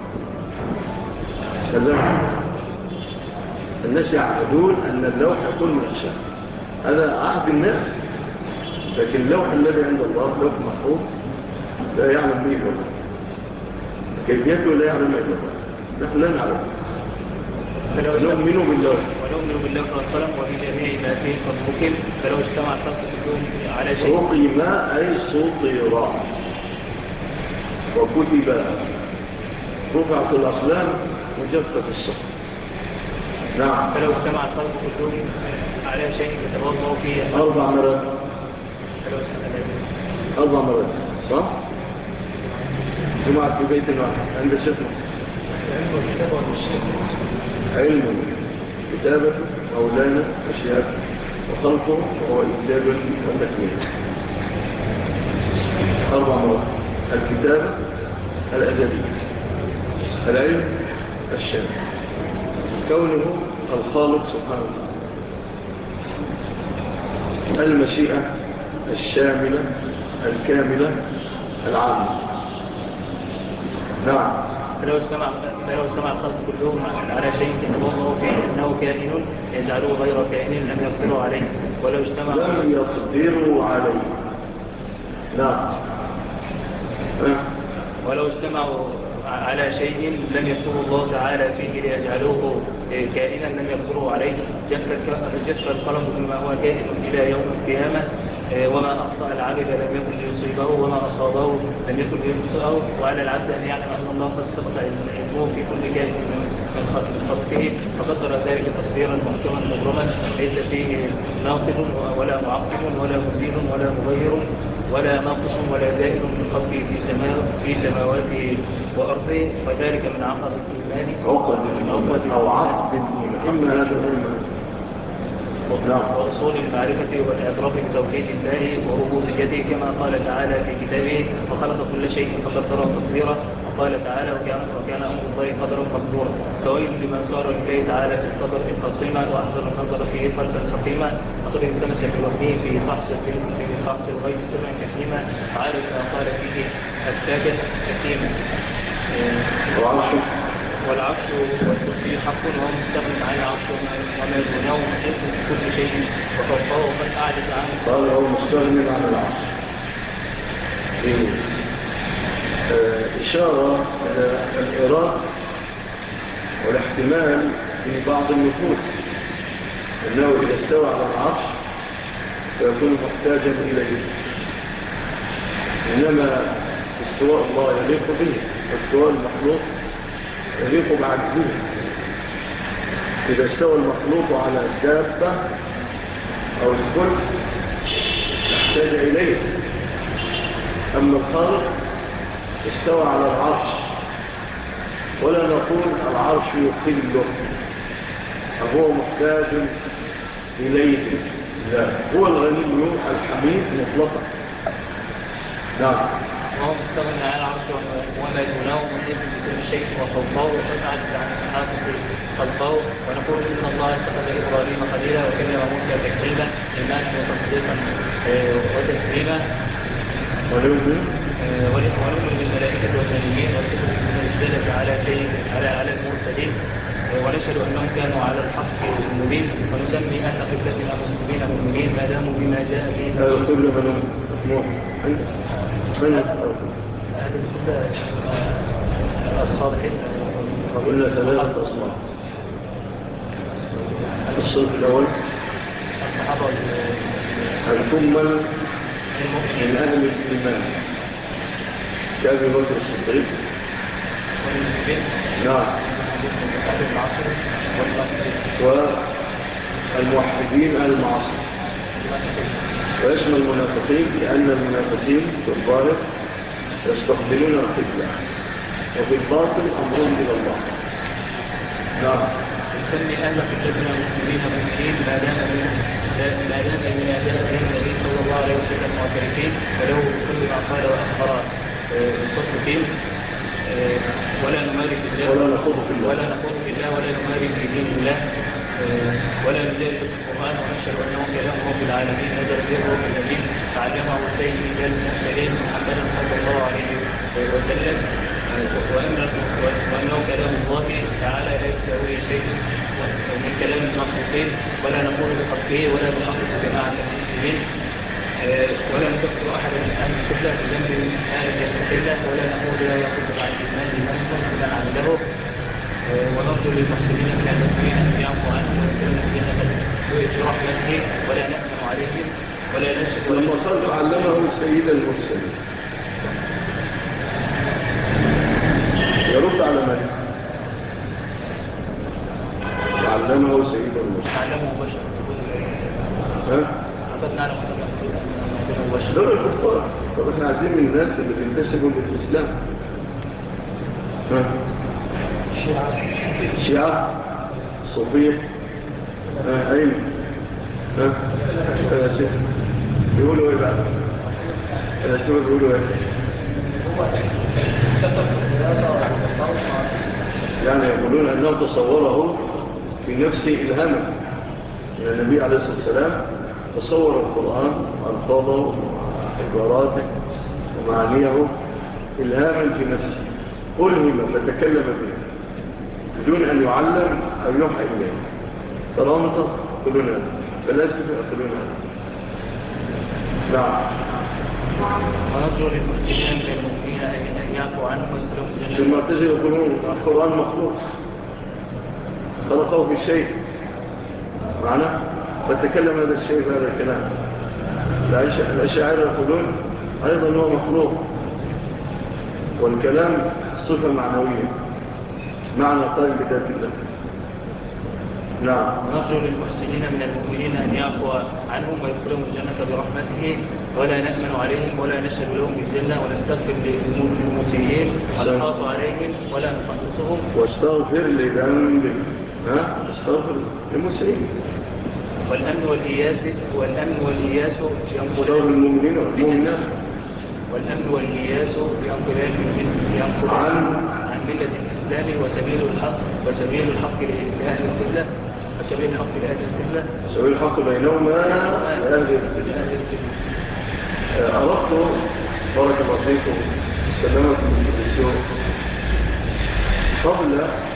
كذبه الناس يعهدون أن اللوح يكون من الخشب هذا عهد الناس. لكن اللوح الذي عند الله لوح محفوظ لا يعلم به الله كيفيته لا يعلم به الله. نحن لا نعلم. ونؤمن بالله والقلم وبجميع ما فيه قد حكم فلو اجتمع الخلق كلهم على شيء. حكم أي سطر وكتب رفعت الأقلام وجفت الصحف. نعم. فلو اجتمع الخلق كلهم على شيء يتوضأ فيه 4 مرات. 4 مرات صح؟ جمعت في بيت واحد عند شيخ علم كتابة مولانا أشياء وخلقه وهو الكتاب والتكميل. 4 مرات. الكتابة الأزلية العلم الشامل كونه الخالق سبحانه وتعالى المشيئة الشاملة الكاملة العامة. نعم. فلو استمع الخلق كلهم على شيء كتبه الله فيه أنه كائن يجعلوه غير كائن لم يقدروا عليه ولو اجتمع لم يقدروا عليه. نعم. ولو اجتمعوا على شيء لم يكتبه الله تعالى فيه ليجعلوه كائنا لم يقدروا عليه جف القلم بما هو كائن إلى يوم القيامة وما أخطأ العبد لم يكن ليصيبه وما أصابه لم يكن ليخطئه وعلى العبد أن يعلم أن الله قد سبق علمه في كل كائن من خلقه فقدر ذلك تصويرا محكما مبرما ليس فيه ناقض ولا معقب ولا مزيد ولا مغير ولا ناقص ولا زائد من خلقه في سماواته وأرضه وذلك من عقد الإيمان أو عقد الإيمان إما هذا الإيمان وأصول المعرفة والإعتراف بتوحيد الله وربوبيته كما قال تعالى في كتابه وخلق كل شيء فقدره تقديرا وقال تعالى وكان أمر الله قدرا مقدورا فويل لمن صار لله تعالى في القدر القصيمة وأحضر النظر فيه قلبا سقيما وقد التمس بوهمه في فحص الغيب سرا كحيما عارف ما قال فيه الساجد كثيما والعرش والكرسي حق وهو مستغن عن العرش وما دونه محيط بكل شيء وفوقه من أعجز عنه قال هو مستغن عن العرش. إشارة إلى الإرادة والاحتمال في بعض النفوس أنه إذا استوى على العرش فيكون محتاجا إليه إنما استواء الله يليق به واستواء المخلوق يليق بعجزه. إذا استوى المخلوق على الدابة أو الكل يحتاج إليه أما الخالق استوى على العرش ولا نقول العرش يقله فهو محتاج إليه لا هو الغني الحميد مطلقا. نعم. وهو مستغنى عن العرش وما دونه محيط بكل شيء وفوقه وقد عجز عن إحاطة خلقه ونقول إن الله اتخذ إبراهيم خليلا وكلم موسى تكليما إيمانا وتصديقا وتسليما ونؤمن بالملائكة والنبيين والكتب المنزلة على المرسلين ونشهد أنهم كانوا على الحق المبين ونسمي أهل قبلتنا مسلمين مؤمنين ما داموا بما جاء به القبلة من هذا القبلة الصالحين قلنا ثلاثة أصناف. الصنف الأول الصحابة الكمل من أهل الإيمان كأبي بكر الصديق نعم والموحدين أهل المعاصي ويشمل المنافقين لأن المنافقين في الظاهر يستقبلون القبلة وفي الباطن أمرهم إلى الله. نعم. نسمي أهل قبلتنا مسلمين مؤمنين ما دام بما جاء به النبي صلى الله عليه وسلم معترفين وله كل ما قال وأخبر الصدق فيه ولا نمارس الله ولا نخوض في الله ولا نمارس في دين الله ولا نجاري في القرآن ونشهد أنه كلام رب العالمين نزل به روح الأمين تعلمه سيد رجال المرسلين محمدا صلى الله عليه وسلم وأنه كلام الله تعالى لا يساوي شيء من كلام المخلوقين ولا نقول بحقه ولا نحقق جماعة المسلمين ولا نكفر أحد من أهل القبلة بذنب آلة يستحله ولا نقول لا يقول عن الإيمان لمن من عمله ونرجو للمسلمين من المسلمين أن يعفوا عنه ويكون برحمته ولا نأمن عليهم ولا نشهد لما قال علمه سيد المرسلين يرد على من؟ علمه سيد المرسلين علمه بشر قد نعلم دول الكفار. طب احنا عايزين من الناس اللي بينتسبوا للإسلام الشيعة الصوفية أين الفلاسفة بيقولوا ايه بقى الفلاسفة بيقولوا ايه يعني يقولون أنه تصوره في نفسه إلهاما من النبي عليه الصلاة والسلام تصور القرآن ألفاظه وعباراته ومعانيه إلهاما في نفسه ألهم فتكلم به بدون أن يعلم أو يوحى إليه. طالما يقولون هذا، فلاسفة يقولون هذا. نعم. ونرجو للمسلمين من المؤمنين أن يعفو عنهم ويسلموا في المعتزلة يقولون القرآن مخلوق خلقه بالشيء معنى فتكلم هذا الشيء بهذا الكلام. الأشاعرة يقولون أيضا هو مخلوق، والكلام صفة معنوية معنى قائم بذات الله. نعم. ونرجو للمحسنين من المؤمنين أن يعفو عنهم ويدخلهم الجنة برحمته ولا نأمن عليهم ولا نشهد لهم بالجنة ونستغفر للمسيئين ونحاط عليهم ولا نخلصهم واستغفر لذنبهم استغفر للمسيئين. والأمن والإياس استغفر للمؤمنين والمؤمنات. والأمن والإياس ينقلان عن ملة الإسلام وسبيل الحق لأهل القبلة وسبيل الحق لأهل القبلة سبيل الحق بينهما لأهل القبلة. أردت بارك الله فيكم سلامة من التلفزيون قبل